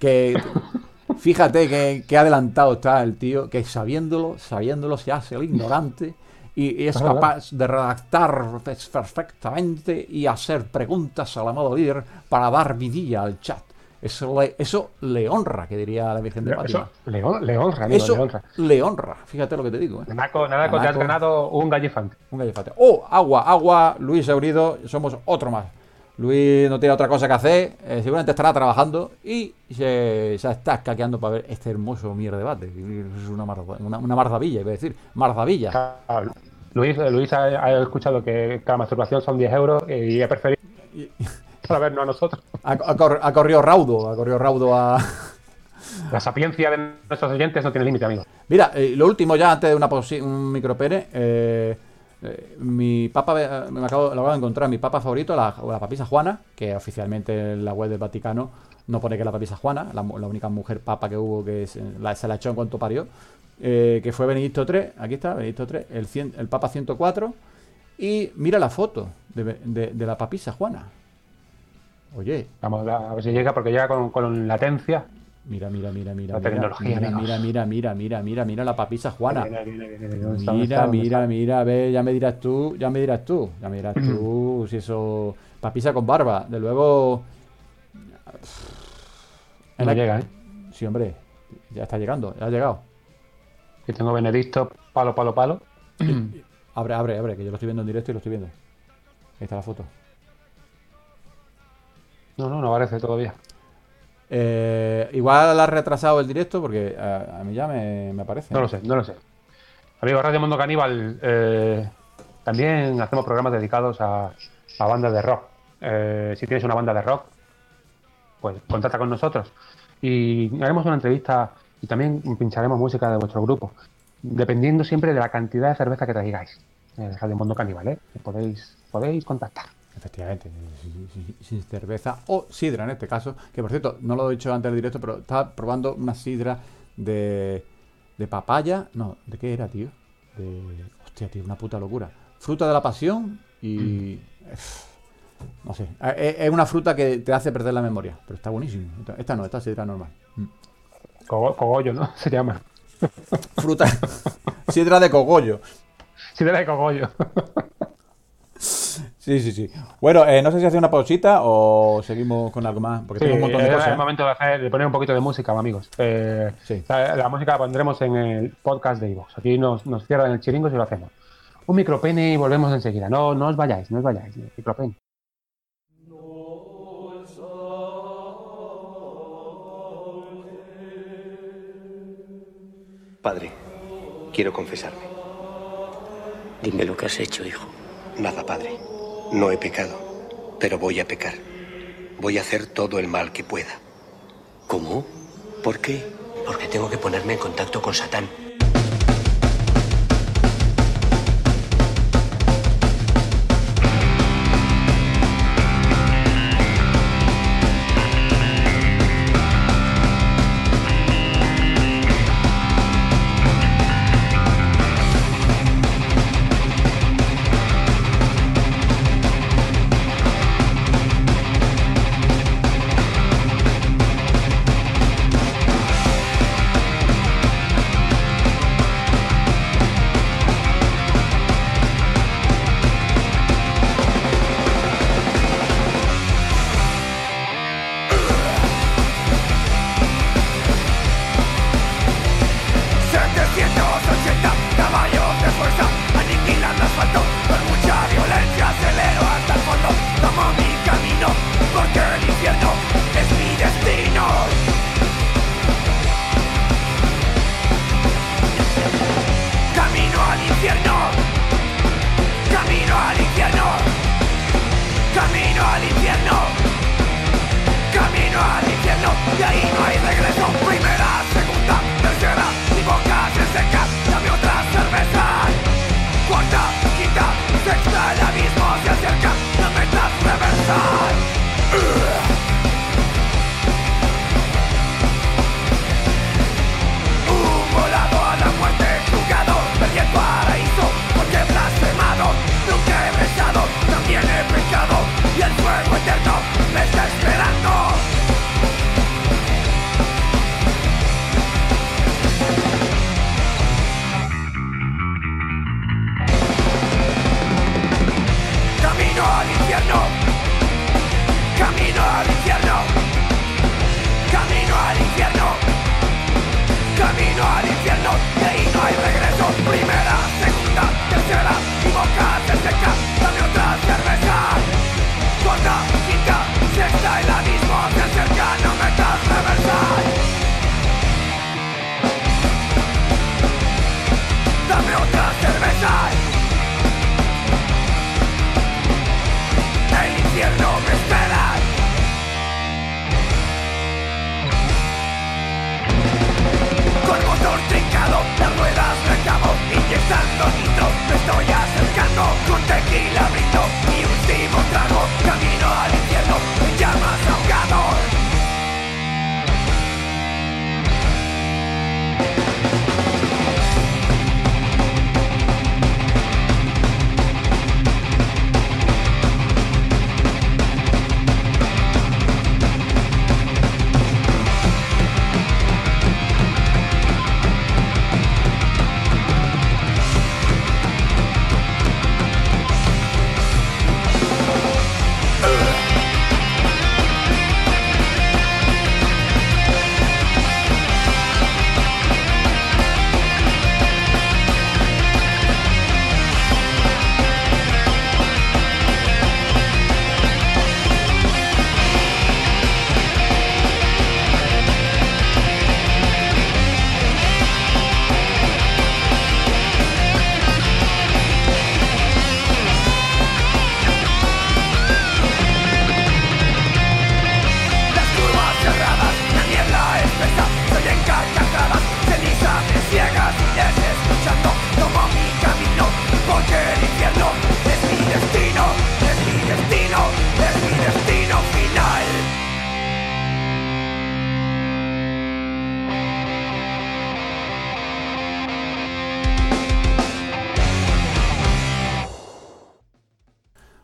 que adelantado está el tío, que sabiéndolo se hace el ignorante y es capaz de redactar perfectamente y hacer preguntas al amado líder para dar vidilla al chat. Eso le honra, que diría la Virgen de Fátima. Le honra. Le honra. Fíjate lo que te digo. Nanako, te has ganado un gallifante. Agua. Luis Eurido, somos otro más. Luis no tiene otra cosa que hacer. Seguramente estará trabajando y se está escaqueando para ver este hermoso debate. Es una maravilla, iba a decir. Maravilla. Luis ha escuchado que cada masturbación son 10 euros y ha preferido para vernos a nosotros. Ha corrido raudo a... La sapiencia de nuestros oyentes no tiene límite, amigo. Mira, lo último ya, antes de un micropene, mi papa, lo acabo de encontrar, mi papa favorito, la papisa Juana, que oficialmente en la web del Vaticano no pone que es la papisa Juana, la única mujer papa que hubo que se la echó en cuanto parió, que fue Benedicto III, aquí está, Benedicto III, el papa 104, y mira la foto de la papisa Juana. Oye. Vamos a ver si llega, porque llega con latencia. Mira. La tecnología, mira la papisa Juana. Mira, ve, ya me dirás tú, si eso... Papisa con barba, de luego... No llega, Sí, hombre, ya está llegando, ya ha llegado. Que tengo Benedicto, palo. Abre, que yo lo estoy viendo en directo y lo estoy viendo. Ahí está la foto. No aparece todavía. Igual ha retrasado el directo porque a mí ya me aparece. No lo sé. Amigos, Radio Mundo Caníbal, también hacemos programas dedicados a bandas de rock. Si tienes una banda de rock, pues contacta con nosotros y haremos una entrevista y también pincharemos música de vuestro grupo, dependiendo siempre de la cantidad de cerveza que traigáis. Radio Mundo Caníbal, podéis contactar. Efectivamente, sin cerveza o sidra en este caso, que por cierto, no lo he dicho antes del directo, pero estaba probando una sidra de papaya, no, ¿de qué era, tío? Hostia, tío, una puta locura. Fruta de la pasión y... no sé, es una fruta que te hace perder la memoria, pero está buenísimo. Esta sidra normal. Cogollo, ¿no? Se llama. Fruta, sidra de cogollo. Sidra de cogollo. Sí. Bueno, no sé si hace una pausita o seguimos con algo más, porque tengo un montón de cosas. Es el momento de poner un poquito de música, amigos. Sí. La música la pondremos en el podcast de iVoox. Aquí nos cierran el chiringo si lo hacemos. Un micropene y volvemos enseguida. No os vayáis. Micropene. Padre, quiero confesarme. Dime lo que has hecho, hijo. Nada, padre. No he pecado, pero voy a pecar. Voy a hacer todo el mal que pueda. ¿Cómo? ¿Por qué? Porque tengo que ponerme en contacto con Satán.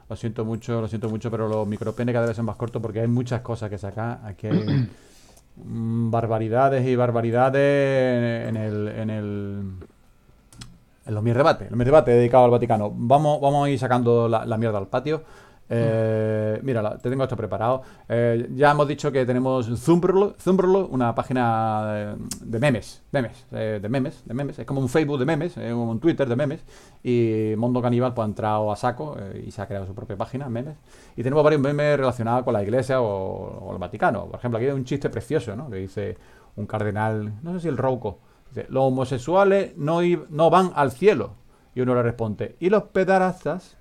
Lo siento mucho, pero los micropene cada vez son más cortos porque hay muchas cosas que sacar. Aquí hay barbaridades y barbaridades en los Mierdebates. Los Mierdebates dedicados al Vaticano. Vamos a ir sacando la mierda al patio. Mira, te tengo esto preparado. Ya hemos dicho que tenemos Zumbrlo, una página de memes. Es como un Facebook de memes, como un Twitter de memes. Y Mundo Caníbal pues ha entrado a saco y se ha creado su propia página, memes. Y tenemos varios memes relacionados con la iglesia o el Vaticano. Por ejemplo, aquí hay un chiste precioso, ¿no? Que dice un cardenal, no sé si el Rouco, dice: los homosexuales no van al cielo. Y uno le responde: ¿y los pederastas?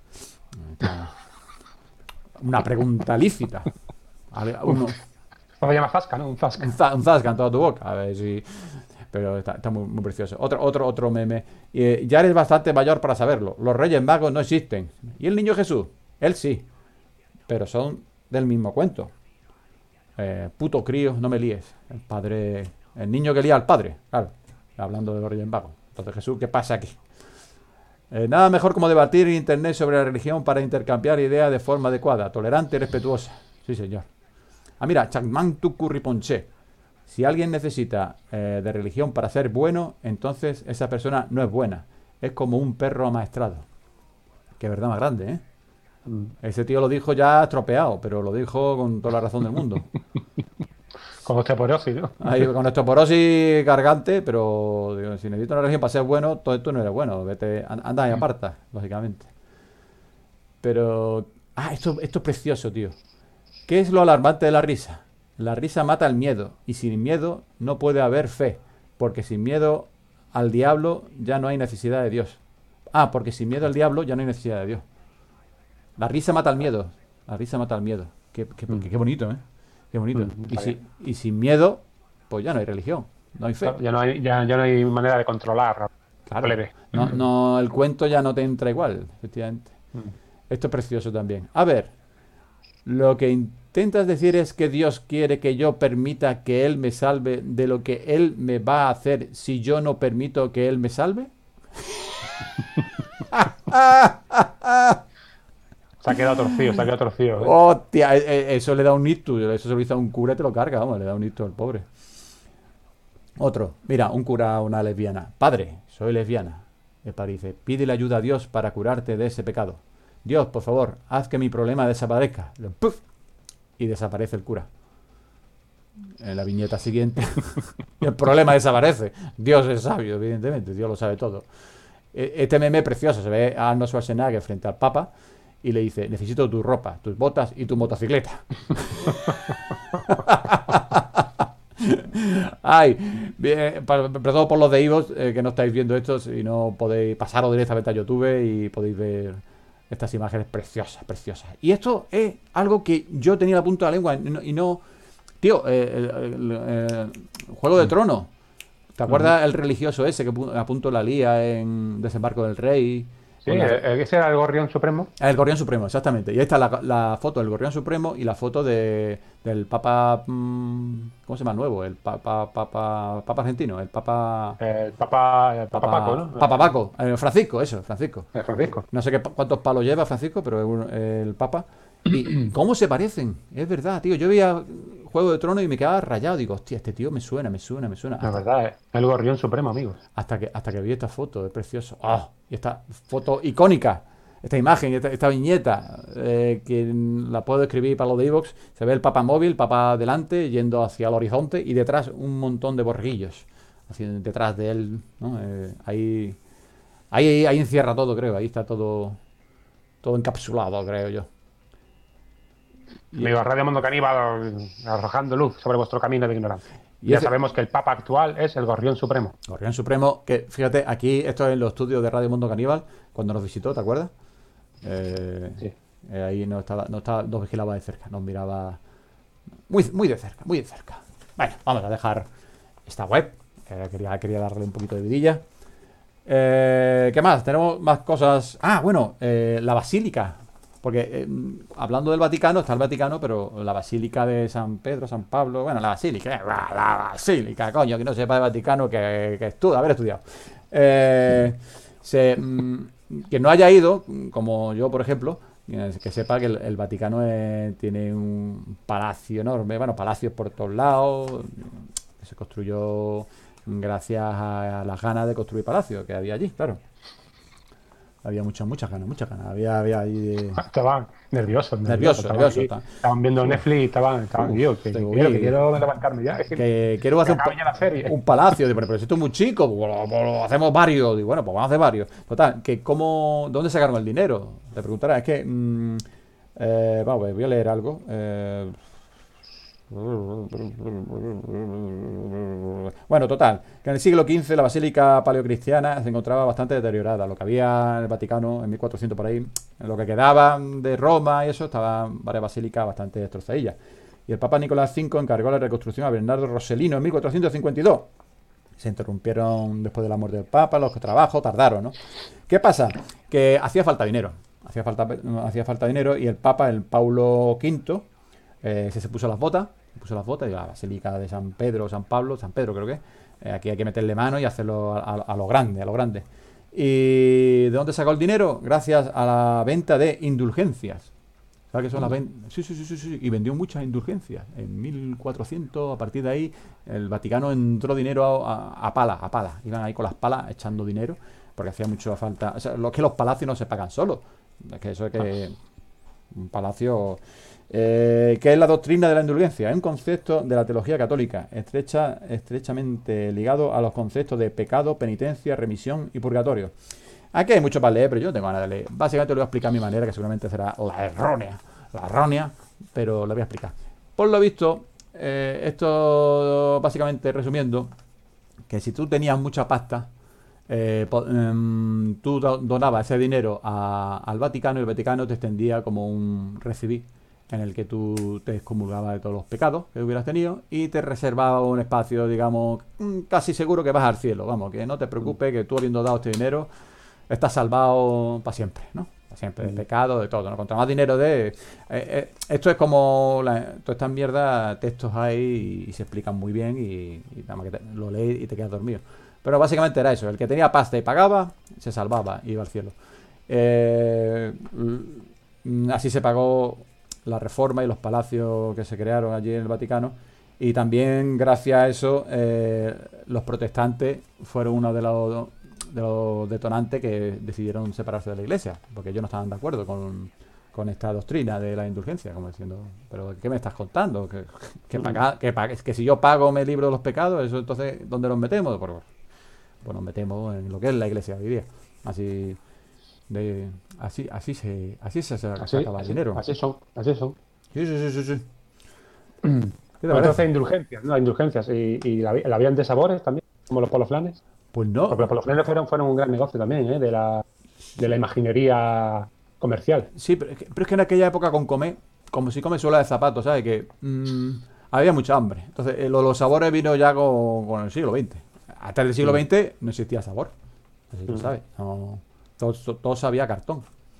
Una pregunta lícita. Uno Se llama Zasca, ¿no? Un Zasca. un zasca en toda tu boca. A ver si. Pero está muy, muy precioso. Otro meme. Ya eres bastante mayor para saberlo. Los Reyes Magos no existen. ¿Y el niño Jesús? Él sí. Pero son del mismo cuento. Puto crío, no me líes. El niño que lía al padre. Claro. Hablando de los Reyes Magos. Entonces, Jesús, ¿qué pasa aquí? Nada mejor como debatir en internet sobre la religión para intercambiar ideas de forma adecuada, tolerante y respetuosa. Sí, señor. Mira, Chacman Tucurri Ponché. Si alguien necesita de religión para ser bueno, entonces esa persona no es buena. Es como un perro amaestrado. Qué verdad más grande, ¿eh? Ese tío lo dijo ya estropeado, pero lo dijo con toda la razón del mundo. Con osteoporosis, ¿no? Ahí, con osteoporosis cargante, pero digo, si necesito una religión para ser bueno, tú no eres bueno. Vete, anda y aparta, lógicamente. Pero... esto es precioso, tío. ¿Qué es lo alarmante de la risa? La risa mata el miedo, y sin miedo no puede haber fe, porque sin miedo al diablo ya no hay necesidad de Dios. Porque sin miedo al diablo ya no hay necesidad de Dios. La risa mata el miedo. La risa mata el miedo. Qué bonito, ¿eh? Qué bonito. Y sin miedo, pues ya no hay religión, no hay fe. Ya no hay manera de controlar. Claro. No, el cuento ya no te entra igual, efectivamente. Esto es precioso también. A ver, lo que intentas decir es que Dios quiere que yo permita que Él me salve de lo que Él me va a hacer si yo no permito que Él me salve. Se ha quedado torcido. Hostia, eso le da un ictus. Eso se lo hizo a un cura y te lo carga, vamos, le da un ictus al pobre. Otro, mira, un cura a una lesbiana: padre, soy lesbiana. El padre dice: pídele ayuda a Dios para curarte de ese pecado. Dios, por favor, haz que mi problema desaparezca. ¡Puf! Y desaparece el cura. En la viñeta siguiente el problema desaparece. Dios es sabio, evidentemente, Dios lo sabe todo. Este meme es precioso. Se ve a Arnold Schwarzenegger frente al Papa y le dice: necesito tu ropa, tus botas y tu motocicleta. Perdón por los de iVoox que no estáis viendo esto, y no podéis pasaros directamente a YouTube y podéis ver estas imágenes preciosas. Y esto es algo que yo tenía la punta de la lengua y no... Tío, el Juego de Tronos. ¿Te acuerdas el religioso ese que a punto la lía en Desembarco del Rey? Sí, ese era el Gorrión Supremo. El Gorrión Supremo, exactamente. Y ahí está la foto del Gorrión Supremo y la foto del Papa... ¿cómo se llama el nuevo? El Papa argentino. El Papa Paco, ¿no? Papa Paco. Francisco, eso, Francisco. Francisco. No sé cuántos palos lleva Francisco, pero es el Papa. ¿Y cómo se parecen? Es verdad, tío. Yo veía Juego de Tronos y me quedaba rayado. Digo, hostia, este tío me suena. La verdad, el Gorrión Supremo, amigos. Hasta que vi esta foto, es precioso. Y esta foto icónica, esta imagen, esta viñeta, que la puedo escribir para los de iVoox. Se ve el Papa móvil, Papa delante, yendo hacia el horizonte, y detrás un montón de borreguillos, así detrás de él, ¿no? Ahí encierra todo, creo. Ahí está todo encapsulado, creo yo. Digo, Radio Mundo Caníbal arrojando luz sobre vuestro camino de ignorancia. Y ya sabemos que el Papa actual es el Gorrión Supremo. Gorrión Supremo, que fíjate, aquí, esto es en los estudios de Radio Mundo Caníbal, cuando nos visitó, ¿te acuerdas? Sí. Ahí nos vigilaba de cerca, nos miraba muy de cerca. Bueno, vamos a dejar esta web. Quería darle un poquito de vidilla. ¿Qué más? Tenemos más cosas. La Basílica. Porque hablando del Vaticano, está el Vaticano, pero la Basílica de San Pedro, San Pablo, bueno, la Basílica, coño, que no sepa de Vaticano, que haber estudiado. Que no haya ido, como yo, por ejemplo, Que sepa que el Vaticano tiene un palacio enorme, bueno, palacios por todos lados, que se construyó gracias a las ganas de construir palacios que había allí, claro. Había muchas ganas. Había ahí... Estaban nerviosos. Nerviosos. Estaban viendo Netflix y estaban yo, que quiero levantarme ya. Que quiero hacer un palacio. Digo, pero si esto es muy chico, pues lo hacemos varios. Digo, bueno, pues vamos a hacer varios. Total, ¿dónde sacaron el dinero? Te preguntarás, es que... vamos, voy a leer algo. Bueno, total, que en el siglo XV la basílica paleocristiana se encontraba bastante deteriorada. Lo que había en el Vaticano en 1400 por ahí, lo que quedaba de Roma y eso, estaban varias basílicas bastante destrozadillas. Y el Papa Nicolás V encargó la reconstrucción a Bernardo Rossellino en 1452. Se interrumpieron después de la muerte del Papa, los trabajos tardaron, ¿no? ¿Qué pasa? Que hacía falta dinero. Hacía falta dinero y el Papa, el Paulo V, se puso las botas y la basílica de San Pedro creo que aquí hay que meterle mano y hacerlo a lo grande. ¿Y de dónde sacó el dinero? Gracias a la venta de indulgencias. ¿Sabes qué son las ventas? Sí, y vendió muchas indulgencias en 1400. A partir de ahí el Vaticano entró dinero a pala, iban ahí con las palas echando dinero porque hacía mucha falta. O sea, los palacios no se pagan solos, es que eso es que un palacio... ¿qué es la doctrina de la indulgencia? Es un concepto de la teología católica estrechamente ligado a los conceptos de pecado, penitencia, remisión y purgatorio. Aquí hay mucho para leer, pero yo no tengo ganas de leer. Básicamente lo voy a explicar a mi manera, que seguramente será la errónea, pero la voy a explicar. Por lo visto, esto básicamente resumiendo, que si tú tenías mucha pasta, tú donabas ese dinero al Vaticano y el Vaticano te extendía como un recibí en el que tú te excomulgabas de todos los pecados que hubieras tenido y te reservaba un espacio, digamos, casi seguro que vas al cielo. Vamos, que no te preocupes, que tú habiendo dado este dinero estás salvado para siempre, ¿no? Para siempre, de pecado, de todo, ¿no? Contra más dinero esto es como todas estas mierdas, textos hay y se explican muy bien y nada más que lo lees y te quedas dormido. Pero básicamente era eso, el que tenía pasta y pagaba, se salvaba y iba al cielo. Así se pagó la reforma y los palacios que se crearon allí en el Vaticano, y también gracias a eso los protestantes fueron uno de los detonantes que decidieron separarse de la Iglesia, porque ellos no estaban de acuerdo con esta doctrina de la indulgencia, como diciendo, pero ¿qué me estás contando? Que si yo pago me libro de los pecados, eso entonces ¿dónde nos metemos? Pues nos metemos en lo que es la Iglesia hoy día. Así se acaba el dinero. Así son. Sí. Entonces indulgencias, ¿no? Indulgencias. Y la habían de sabores también, como los poloflanes. Pues no. Porque los poloflanes fueron un gran negocio también, de la imaginería comercial. Sí, pero es que en aquella época con comer, como si comes suela de zapatos, ¿sabes? Que había mucha hambre. Entonces los sabores vino ya con el siglo XX. Hasta el siglo XX no existía sabor. Así lo sabes. No, todo sabía a cartón.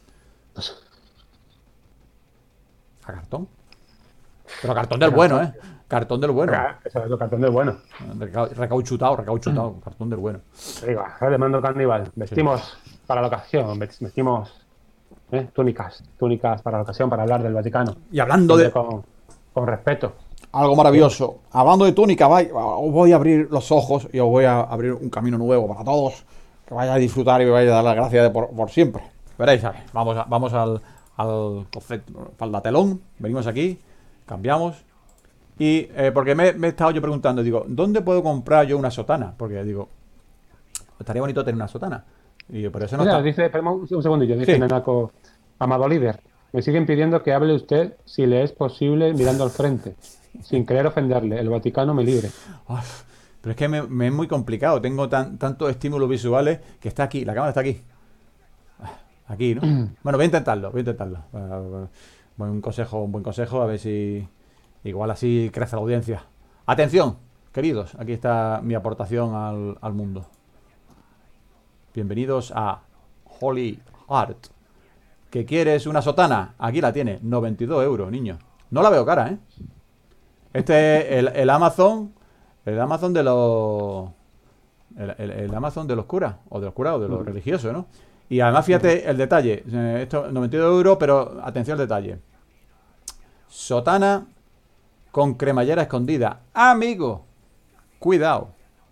¿A cartón? Pero cartón del bueno, ¿eh? Cartón del bueno. Exacto, cartón del bueno. Recauchutado, cartón del bueno. Venga, le mando carnival. Vestimos para la ocasión, vestimos túnicas para la ocasión, para hablar del Vaticano. Y hablando de... Con respeto. Algo maravilloso. Hablando de túnica, os voy a abrir los ojos y os voy a abrir un camino nuevo para todos. Que vayáis a disfrutar y me vayáis a dar las gracias por siempre. Veréis, ¿sabes? Vamos al concepto, faldatelón. Venimos aquí, cambiamos. Y porque me he estado yo preguntando, digo, ¿dónde puedo comprar yo una sotana? Porque digo, estaría bonito tener una sotana. Y por eso no. Mira, dice, un segundillo, dice Nenaco, amado líder, me siguen pidiendo que hable usted, si le es posible, mirando al frente, sin querer ofenderle. El Vaticano me libre. Uf, pero es que me es muy complicado. Tengo tantos estímulos visuales que está aquí. La cámara está aquí. Aquí, ¿no? Bueno, voy a intentarlo. Un buen consejo, a ver si igual así crece la audiencia. Atención, queridos. Aquí está mi aportación al mundo. Bienvenidos a Holy Heart. ¿Que quieres una sotana? Aquí la tienes. 92 euros, niño. No la veo cara, ¿eh? Este es el Amazon. El Amazon de los... El Amazon de los curas. O de los curas o de los religiosos, ¿no? Y además, fíjate el detalle. Esto, 92 euros, pero atención al detalle. Sotana con cremallera escondida. Amigo, cuidado.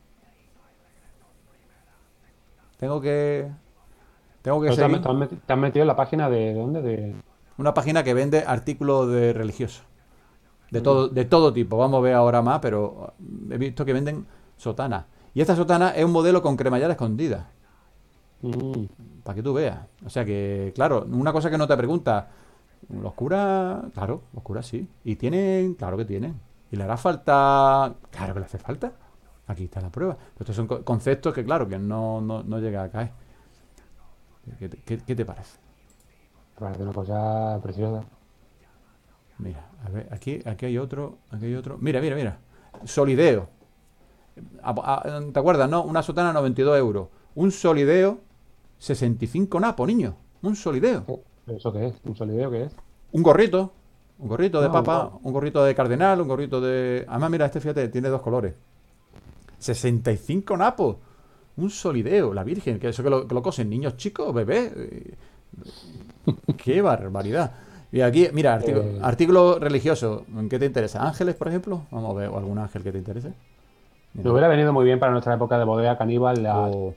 Tengo que Pero seguir. te has metido en la página de dónde? De... Una página que vende artículos de religiosos. De todo tipo. Vamos a ver ahora más, pero he visto que venden sotanas. Y esta sotana es un modelo con cremallera escondida. Para que tú veas. O sea que, claro, una cosa que no te pregunta. Los curas, claro, los curas sí. Y tienen, claro que tienen. Y le hará falta, claro que le hace falta. Aquí está la prueba. Estos son conceptos que, claro, que no llega a caer. ¿Qué te parece? Parece una cosa preciosa. Mira, a ver, aquí hay otro. Mira. Solideo. ¿Te acuerdas, no? Una sotana 92 euros. Un solideo 65 napos, niño. Un solideo. ¿Eso qué es? ¿Un solideo qué es? Un gorrito. Un gorrito de papa, Wow. un gorrito de cardenal, un gorrito de... Además, mira, fíjate, tiene 2 colores. 65 napos. Un solideo, la Virgen, que eso que lo cosen niños chicos, bebés. Qué barbaridad. Y aquí, mira, artículo religioso. ¿En qué te interesa? ¿Ángeles, por ejemplo? Vamos a ver, o algún ángel que te interese. Me hubiera venido muy bien para nuestra época de bodega caníbal, O-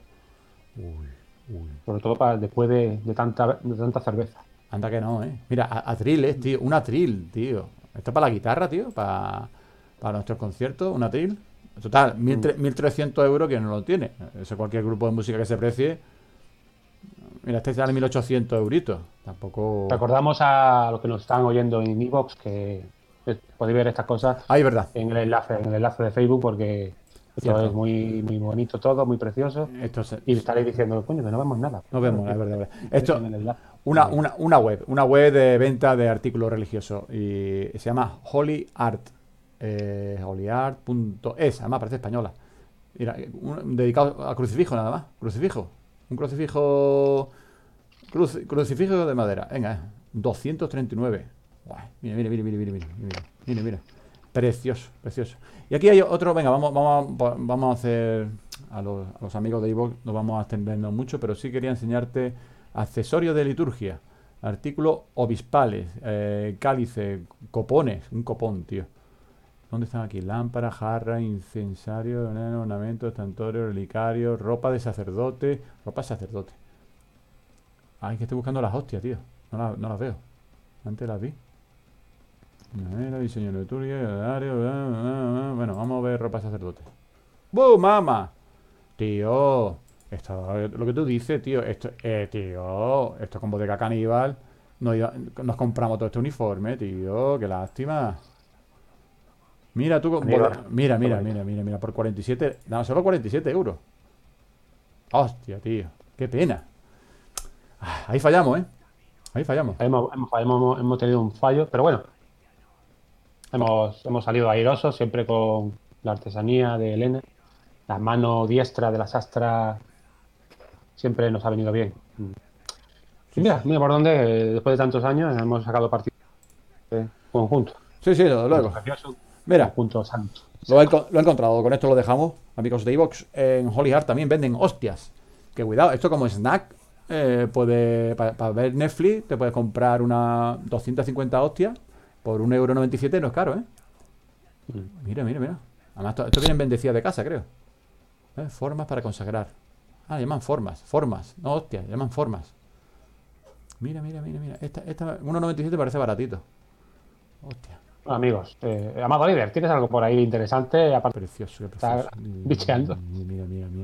sobre todo para después de tanta cerveza. Anda que no, ¿eh? Mira, atriles, tío. Un atril, tío. Esto es para la guitarra, tío. Para nuestros conciertos, un atril. Total, 1.300 euros que no lo tiene. Eso cualquier grupo de música que se precie. Mira, este sale 1.800 euritos. Tampoco... Recordamos a los que nos están oyendo en iVoox que podéis ver estas cosas Ah, es verdad. en el enlace de Facebook, porque esto Cierto. es muy, muy bonito todo, muy precioso. Esto Y estaréis diciendo, coño, que no vemos nada. no vemos, es verdad, es verdad. Esto, En el enlace. una web de venta de artículos religiosos. Y se llama Holy Art. holyart.es, además parece española. Mira, dedicado a crucifijo nada más. Crucifijo. Un crucifijo. Crucifijo de madera. Venga, 239. Guay, mira. Precioso, precioso. Y aquí hay otro. Venga, vamos a hacer. A los amigos de iVoox no vamos a extendernos mucho, pero sí quería enseñarte accesorios de liturgia. Artículos obispales, cálices, copones. Un copón, tío. ¿Dónde están aquí? Lámpara, jarra, incensario, ornamento, estantorio, relicario, ropa de sacerdote. Ropa de sacerdote. Ay, que estoy buscando las hostias, tío. No las veo. Antes las vi. Diseño de liturgia, horario, bueno, vamos a ver ropa de sacerdote. ¡Bum, mama! Tío, esto es lo que tú dices, tío. Esto con bodega caníbal. Nos compramos todo este uniforme, tío. Qué lástima. Mira tú, mira, por 47, no, solo 47 euros. Hostia, tío, qué pena. Ahí fallamos, ¿eh? Ahí fallamos. Hemos tenido un fallo, pero bueno. Hemos salido airosos, siempre con la artesanía de Elena. La mano diestra de la sastra siempre nos ha venido bien. Y mira por dónde, después de tantos años, hemos sacado partido conjunto. Sí, luego. Precioso, Mira, conjunto santo. lo he encontrado. Con esto lo dejamos, amigos de iVoox. En Holy Heart también venden hostias. Que cuidado, esto como snack. Para ver Netflix te puedes comprar una 250 hostias por 1,97 €. No es caro, ¿eh? Mira. Además, esto vienen bendecidas de casa, creo. Formas para consagrar. Llaman formas, no hostias, llaman formas. Mira. Esta 1,97 parece baratito. Hostia, Bueno, amigos, Amado Líder, ¿tienes algo por ahí interesante? Aparte, precioso, qué está precioso. bicheando. Mira.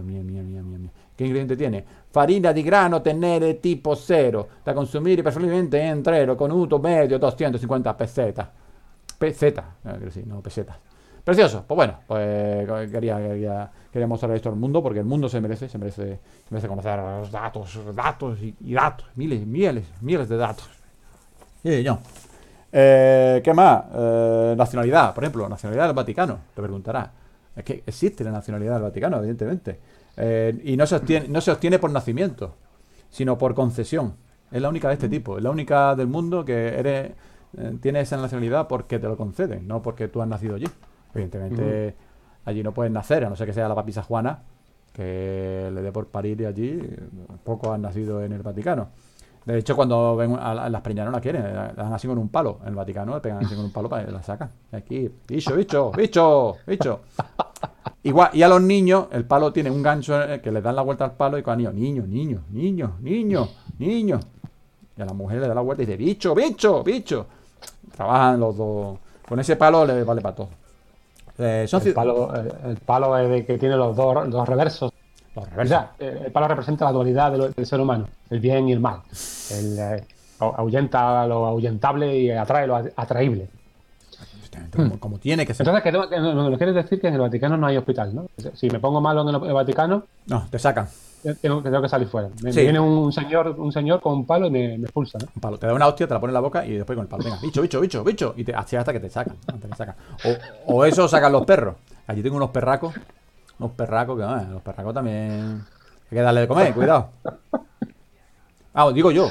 ¿Qué ingrediente tiene? Farina di grano tenere tipo 0, da consumire preferibilmente entero, con uso medio 250 pesetas. Pesetas, sí, no pesetas. Precioso, pues bueno, pues quería mostrar esto al mundo, porque el mundo se merece conocer los datos y datos, miles de datos. Y yo. ¿Qué más? Nacionalidad, por ejemplo, nacionalidad del Vaticano, te preguntarás. Es que existe la nacionalidad del Vaticano, evidentemente. Y no se obtiene por nacimiento, sino por concesión. Es la única de este tipo, es la única del mundo que tiene esa nacionalidad porque te lo conceden, no porque tú has nacido allí. Evidentemente, allí no puedes nacer, a no ser que sea la papisa Juana, que le dé por parir allí. Pocos han nacido en el Vaticano. De hecho, cuando ven a las preñas no la quieren, le dan así con un palo. En el Vaticano le pegan así con un palo para que la sacan. Aquí, bicho, bicho, bicho, bicho. Igual, y a los niños, el palo tiene un gancho que le dan la vuelta al palo y con niños, niño, niño, niño, niño, niño. Y a la mujer le da la vuelta y dice, bicho, bicho, bicho. Trabajan los dos. Con ese palo le vale para todo. El palo es de que tiene los dos reversos. Los O reversos. sea, el palo representa la dualidad del ser humano, el bien y el mal. Ahuyenta lo ahuyentable y atrae lo atraíble. Como tiene que ser. Entonces, que no quieres decir que en el Vaticano no hay hospital, ¿no? Si me pongo malo en el Vaticano, No, te sacan. tengo que salir fuera. Me Sí. viene un señor con un palo y me expulsa, ¿no? Un palo. Te da una hostia, te la pone en la boca y después con el palo. Venga, bicho, bicho, bicho, bicho. Y así hasta que te sacan. Hasta que te sacan. O eso sacan los perros. Allí tengo unos perracos. Unos perracos que, los perracos también. Hay que darle de comer, cuidado. Digo yo.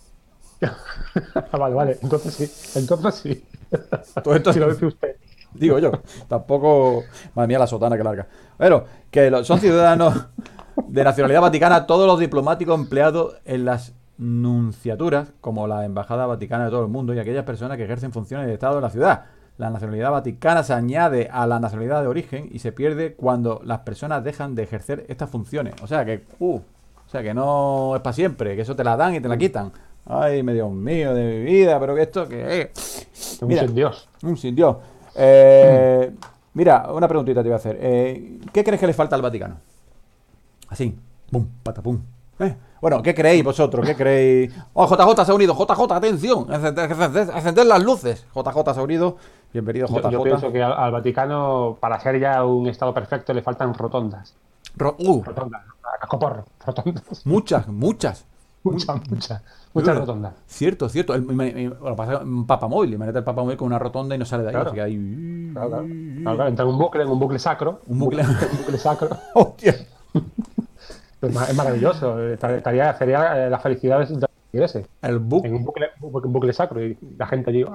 Vale. Entonces sí. Todo esto Si lo dice usted. digo yo. Tampoco. Madre mía, la sotana que larga. Pero, que son ciudadanos de nacionalidad vaticana todos los diplomáticos empleados en las nunciaturas, como la Embajada Vaticana de todo el mundo, y aquellas personas que ejercen funciones de Estado en la ciudad. La nacionalidad vaticana se añade a la nacionalidad de origen y se pierde cuando las personas dejan de ejercer estas funciones. O sea que no es para siempre, que eso te la dan y te la quitan. Ay, Dios mío, de mi vida, pero que esto que es. Un sin Dios. Un sin Dios. Mira, una preguntita te iba a hacer. ¿Qué crees que le falta al Vaticano? Así, pum, patapum. Bueno, ¿qué creéis vosotros? ¿Qué creéis? Oh, JJ se ha unido. JJ, atención. Encender las luces. JJ se ha unido. Bienvenido, JJ. Yo pienso que al Vaticano, para ser ya un estado perfecto, le faltan rotondas. Rotondas. A cascoporro. Rotondas. Muchas. Muchas rotondas. Cierto. Bueno, pasa un papamóvil. Imagínate el papamóvil con una rotonda y no sale de ahí. Claro. Así que hay... Claro, entra en un bucle sacro. Un bucle... Un bucle sacro. ¡Hostia! Es maravilloso. Sería la felicidad de la iglesia. El bucle... En un bucle sacro y la gente allí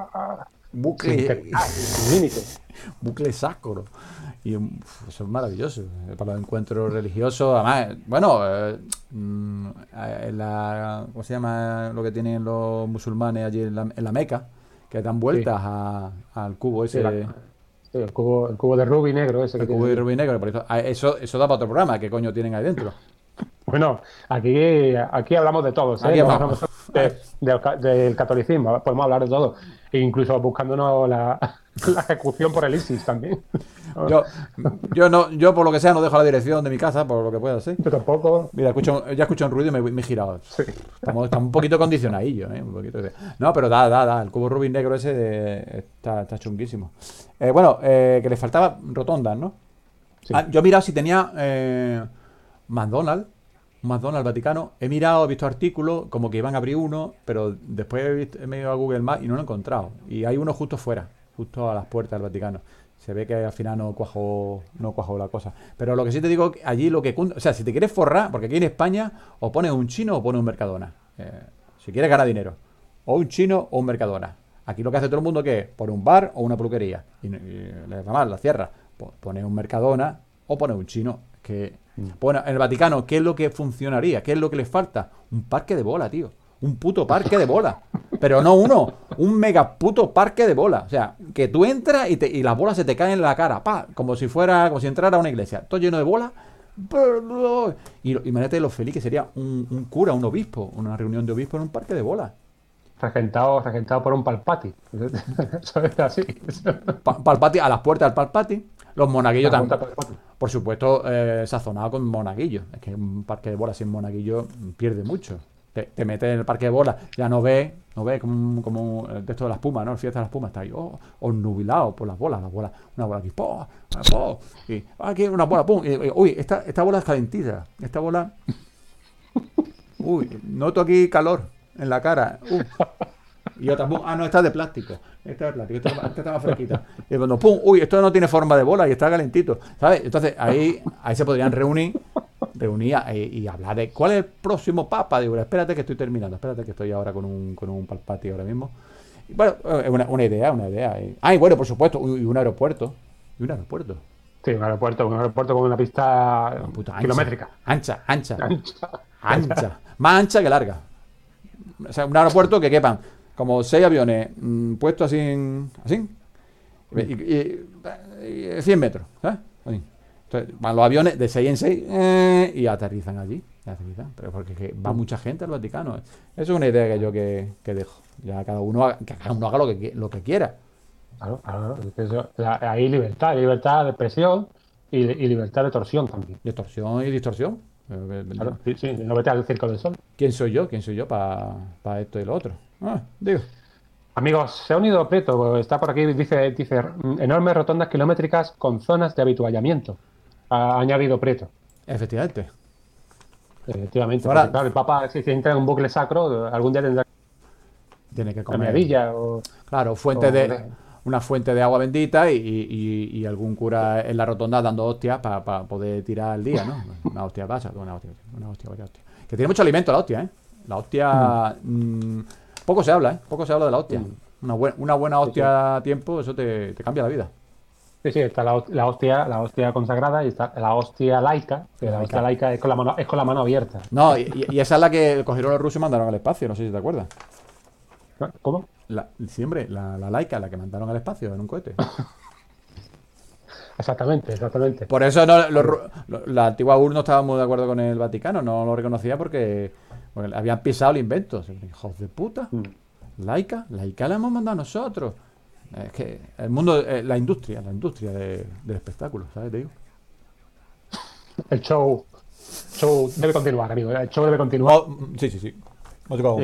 sin límite. Bucle sacro. Y eso es maravilloso para los encuentros religiosos. Además, bueno, ¿cómo se llama lo que tienen los musulmanes allí en la Meca? Que dan vueltas al cubo ese. Sí, el cubo de rubí negro ese. El cubo de rubí negro. Por eso da para otro programa. ¿Qué coño tienen ahí dentro? Bueno, aquí hablamos de todo. Aquí hablamos. Del catolicismo, podemos hablar de todo. E incluso buscándonos la ejecución por el ISIS también. Yo por lo que sea no dejo la dirección de mi casa, por lo que pueda ser. Yo tampoco. Mira, ya escucho un ruido y me he girado. Sí. Estamos un poquito condicionadillos, un poquito No, pero da. El cubo rubí negro ese está chunguísimo. Que le faltaba rotondas, ¿no? Sí. Yo he mirado si tenía McDonald's Vaticano. He mirado, he visto artículos como que iban a abrir uno, pero después he ido a Google Maps y no lo he encontrado. Y hay uno justo fuera, justo a las puertas del Vaticano. Se ve que al final no cuajó la cosa. Pero lo que sí te digo, allí lo que... O sea, si te quieres forrar, porque aquí en España o pones un chino o pones un Mercadona. Si quieres ganar dinero. O un chino o un Mercadona. Aquí lo que hace todo el mundo que es pone un bar o una peluquería. Y le va mal, la cierra. Pone un Mercadona o pone un chino. Bueno, en el Vaticano, ¿qué es lo que funcionaría? ¿Qué es lo que les falta? Un parque de bola, tío. Un puto parque de bola. Pero no uno, un mega puto parque de bola. O sea, que tú entras y las bolas se te caen en la cara. Como si entrara a una iglesia. Todo lleno de bolas. Y imagínate lo feliz que sería un cura, un obispo, una reunión de obispos en un parque de bolas. Regentado por un palpati. Eso es así. Palpati, a las puertas del palpati. Los monaguillos también. Palpati. Por supuesto, sazonado con monaguillos. Es que un parque de bolas sin monaguillo pierde mucho. Te metes en el parque de bolas, ya no ves como de esto de la espuma, ¿no? El fiesta de la espuma está ahí, nubilado por las bolas, una bola aquí, y aquí una bola, pum, uy, esta bola es calentita, esta bola, uy, noto aquí calor en la cara, y otra, pum, no, esta es de plástico, esta está más fresquita, y cuando, pum, uy, esto no tiene forma de bola y está calentito, ¿sabes? Entonces ahí se podrían reunir y hablar de cuál es el próximo papa. Digo, espérate que estoy terminando, espérate que estoy ahora con un palpati ahora mismo. Y bueno, una idea. Y bueno, por supuesto, y un aeropuerto. Sí, un aeropuerto con una pista Una puta ancha. kilométrica. Ancha. Ancha. Ancha. Más ancha que larga. O sea, un aeropuerto que quepan como 6 aviones puestos así y 100 metros, ¿sabes? Así. Entonces van los aviones de 6 en 6 y aterrizan allí. Pero porque que va mucha gente al Vaticano. Eso es una idea que yo que dejo. Ya cada uno haga lo que quiera. Claro. Es que hay libertad de expresión y libertad de torsión también. Distorsión y distorsión. Claro, sí, no vete al Circo del Sol. ¿Quién soy yo? Para esto y lo otro? Digo. Amigos, se ha unido Preto, está por aquí, dice enormes rotondas kilométricas con zonas de habituallamiento. Ha añadido Preto. Efectivamente. Efectivamente. Ahora- Porque, claro, el Papa, si entra en un bucle sacro, algún día tendrá Tiene que una comer. meadilla o... Claro, una fuente de agua bendita y algún cura en la rotonda dando hostias para poder tirar al día, ¿no? Una hostia pasa, varias hostias. Que tiene mucho alimento la hostia, ¿eh? La hostia... poco se habla, ¿eh? Poco se habla de la hostia. Una buena hostia a tiempo, eso te cambia la vida. Sí, está la hostia consagrada y está la hostia laica, que la hostia laica es con la mano abierta. No, y esa es la que cogieron los rusos y mandaron al espacio, no sé si te acuerdas. ¿Cómo? Sí, hombre, la laica, la que mandaron al espacio en un cohete. Exactamente. Por eso la antigua URSS no estaba muy de acuerdo con el Vaticano, no lo reconocía porque habían pisado el invento. Hijos de puta. Laica la hemos mandado nosotros. Es que el mundo, la industria del espectáculo, ¿sabes? Te digo. El show debe continuar, amigo. El show debe continuar. Sí. Hemos llegado.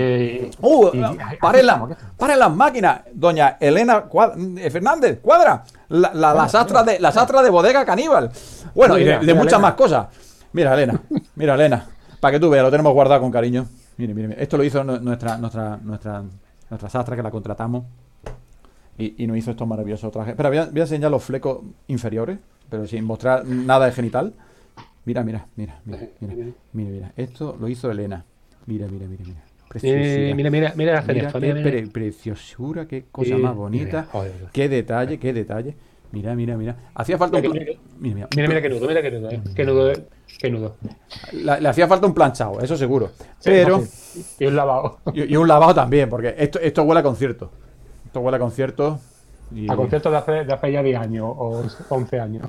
¡Paren las máquinas! Doña Elena Fernández, Cuadra, la sastra de Bodega Caníbal. Bueno, y de muchas Elena. más cosas. Mira, Elena, para que tú veas, lo tenemos guardado con cariño. Mire. Esto lo hizo nuestra sastra, que la contratamos. Y nos hizo estos maravillosos trajes. Espera, voy a enseñar los flecos inferiores, pero sin mostrar nada de genital. Mira. Esto lo hizo Elena. Mira. Preciosura. Mira la cerezo, Qué mira. preciosura, qué cosa más bonita. Joder. Qué detalle. Mira. Hacía falta un Mira qué nudo. Qué nudo. le hacía falta un planchado, eso seguro. Pero Y un lavado. y un lavado también, porque esto huele a concierto. Esto huele a concierto. Y... A conciertos de hace ya 10 años o 11 años.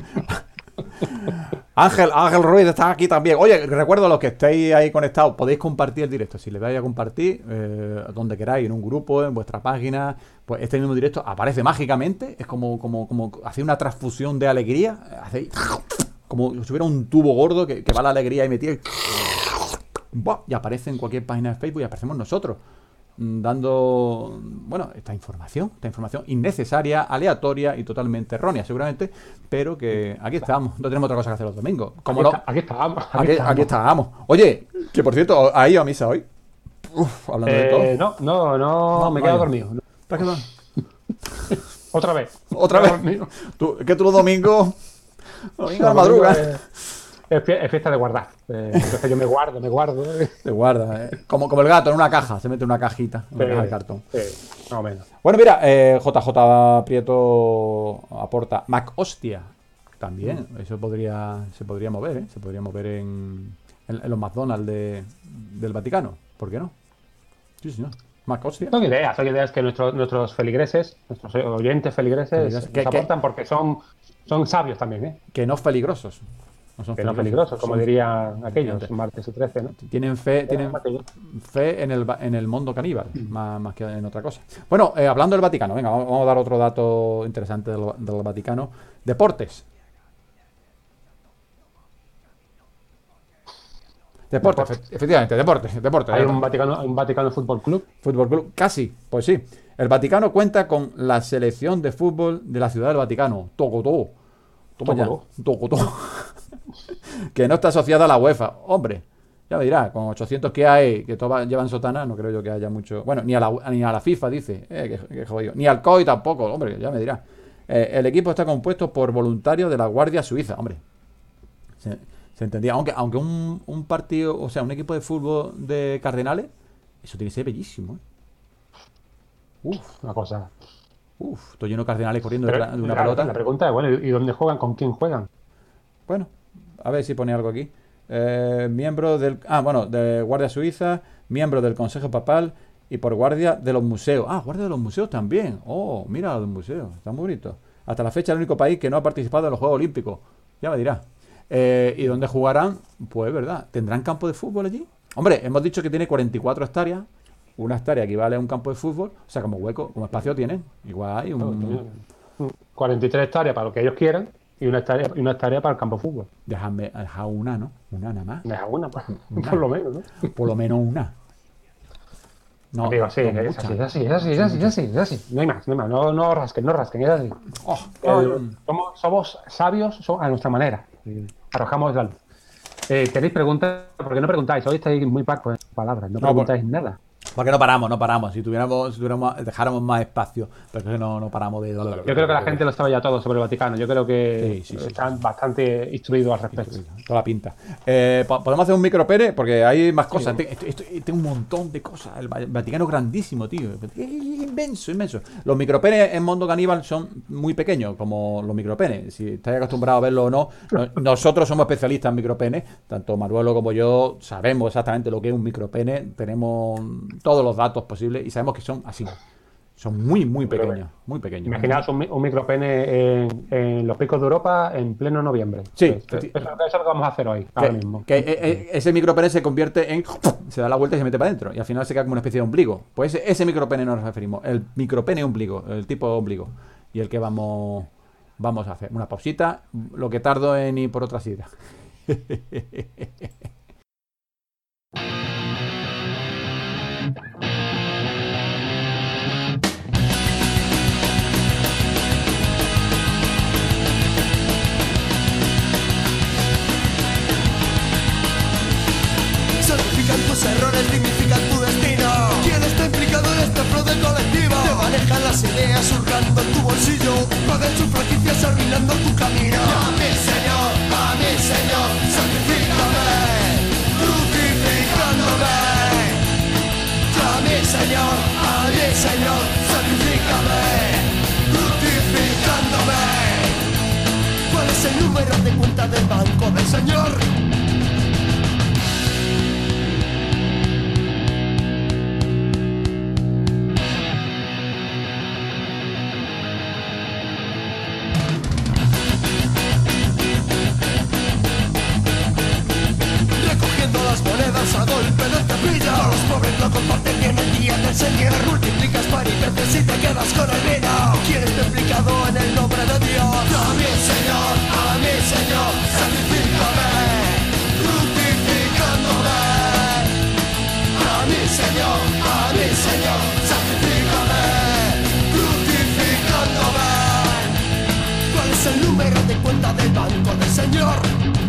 Ángel Ruiz está aquí también. Oye, recuerdo a los que estéis ahí conectados, podéis compartir el directo. Si le dais a compartir, donde queráis, en un grupo, en vuestra página, pues este mismo directo aparece mágicamente. Es como hacer una transfusión de alegría. Hacéis como si hubiera un tubo gordo que va la alegría y metida y aparece en cualquier página de Facebook y aparecemos nosotros. Dando, bueno, esta información innecesaria, aleatoria y totalmente errónea, seguramente, pero que aquí estamos, no tenemos otra cosa que hacer los domingos. Aquí estábamos. Aquí estábamos. Oye, que por cierto, ¿has ido a misa hoy? Hablando de todo. No, me he quedado dormido. ¿Te has quedado? Otra vez. ¿Tú los domingos a la madruga? Es fiesta de guardar. Entonces yo me guardo. Te guarda, como el gato en una caja, se mete en una cajita, una caja de cartón. Sí, más o menos. Bueno, mira, JJ Prieto aporta Mac Hostia. También, eso se podría mover, ¿eh? Se podría mover en los McDonald's del Vaticano. ¿Por qué no? Sí, señor. Mac Hostia. Son ideas que nuestros feligreses, nuestros oyentes feligreses nos aportan porque son sabios también, ¿eh? Que no peligrosos. Que no peligrosos, como dirían aquellos, martes y 13, ¿no? Tienen fe en el mundo caníbal, más que en otra cosa. Bueno, hablando del Vaticano, venga, vamos a dar otro dato interesante del Vaticano. Deportes. Efectivamente, deportes. Hay un Vaticano Fútbol Club. Fútbol Club, casi, pues sí. El Vaticano cuenta con la selección de fútbol de la Ciudad del Vaticano. Tocotó. Que no está asociada a la UEFA. Hombre, ya me dirá, con 800 que hay, que todos llevan sotana, no creo yo que haya mucho. Bueno, ni a la FIFA, dice. Que jodido. Ni al COI tampoco, hombre, ya me dirá. El equipo está compuesto por voluntarios de la Guardia Suiza, hombre. Se entendía. Aunque un partido, o sea, un equipo de fútbol de Cardenales, eso tiene que ser bellísimo, ¿eh? Una cosa. Estoy lleno de cardenales corriendo detrás de una la pelota. pregunta es, bueno, ¿y dónde juegan? ¿Con quién juegan? Bueno, a ver si pone algo aquí. Miembro del... de Guardia Suiza, miembro del Consejo Papal y por guardia de los museos. Guardia de los museos también. Mira los museos, está muy bonito. Hasta la fecha el único país que no ha participado en los Juegos Olímpicos. Ya me dirá. ¿Y dónde jugarán? Pues verdad, ¿tendrán campo de fútbol allí? Hombre, hemos dicho que tiene 44 hectáreas. Una hectárea equivale a un campo de fútbol. O sea, como hueco, como espacio tienen. Igual hay un... 43 hectáreas para lo que ellos quieran y una hectárea para el campo de fútbol. Deja una, ¿no? Una nada más. Deja una, Una. por lo menos, ¿no? Por lo menos una. No, Amigo, sí, no es muchas. así. Es así. No hay más. No rasquen, es así. Somos sabios a nuestra manera. Arrojamos la luz. ¿Tenéis preguntas? ¿Por qué no preguntáis? Hoy estáis muy parcos en palabras. No preguntáis nada. Porque no paramos. Si dejáramos más espacio, pero es que no paramos de... Yo creo que la gente lo sabe ya todo sobre el Vaticano. Yo creo que Sí. están bastante instruidos al respecto. Toda la pinta. ¿Podemos hacer un micropene? Porque hay más cosas. Tengo un montón de cosas. El Vaticano es grandísimo, tío. Es inmenso. Los micropenes en Mundo Caníbal son muy pequeños, como los micropenes. Si estáis acostumbrados a verlo o no, nosotros somos especialistas en micropenes. Tanto Maruelo como yo sabemos exactamente lo que es un micropene. Tenemos todos los datos posibles y sabemos que son así. Son muy pequeños. Muy pequeños. Imaginaos un micropene en los picos de Europa en pleno noviembre. Sí. Eso es lo que vamos a hacer hoy, ahora mismo. Ese micropene se convierte en... Se da la vuelta y se mete para adentro. Y al final se queda como una especie de ombligo. Pues ese micropene nos referimos. El micropene ombligo. El tipo de ombligo. Y el que vamos a hacer. Una pausita. Lo que tardo en ir por otra sida. Santifican tus errores, dignifican tu destino. ¿Quién está implicado en este fraude colectivo? Te manejan las ideas hurgando en tu bolsillo. Pagan sus franquicias arruinando tu camino. A mí, Señor, santifícame, crucificándome. A mí, Señor, santifícame, crucificándome. ¿Cuál es el número de cuenta del banco del Señor? A golpe de cepillo. Los pobres no comparten bien el día del Señor. Multiplicas par y veces y te quedas con el vino. ¿Quién está implicado en el nombre de Dios? A mí, Señor, santifícame, crucificándome. A mí, Señor, santifícame, crucificándome. ¿Cuál es el número de cuenta del banco del Señor?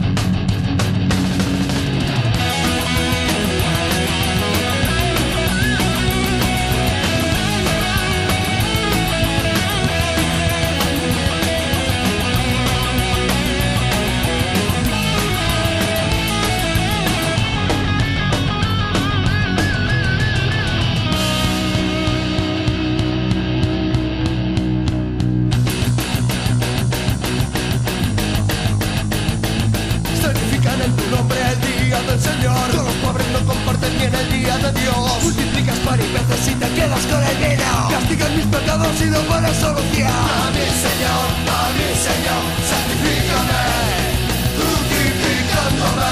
Del Señor, todos los pobres no comparten bien el día de Dios. Multiplicas par y veces y te quedas con el vino. Castigan mis pecados y no pones solución. A mí, Señor, santifícame, crucificándome.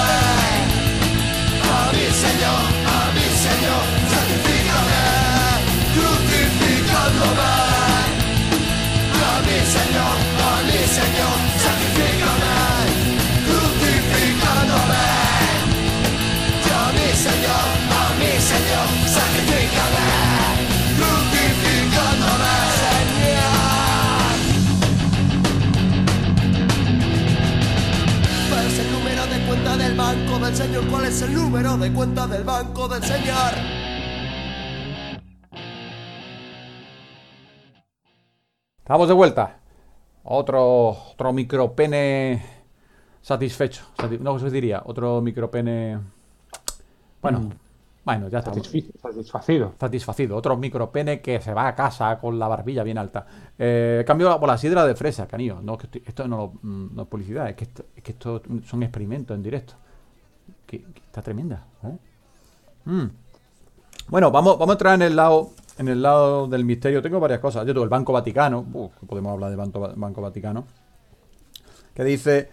A mí, Señor, santifícame, crucificándome. A mí, Señor, santifícame, crucificándome. A mí, Señor, sacrifícame, crucificándome, Señor. ¿Cuál es el número de cuenta del banco del Señor? ¿Cuál es el número de cuenta del banco del Señor? Estamos de vuelta. Otro micropene satisfecho. No se diría. Otro micropene... Bueno, Bueno, ya está. Satisfacido. Otro micropene que se va a casa con la barbilla bien alta. Cambio por la sidra de fresa, canillo. No, esto no es publicidad, es que esto son experimentos en directo. Que está tremenda. Bueno, vamos a entrar en el lado del misterio. Tengo varias cosas. Yo tengo el Banco Vaticano. Podemos hablar de Banco Vaticano. Que dice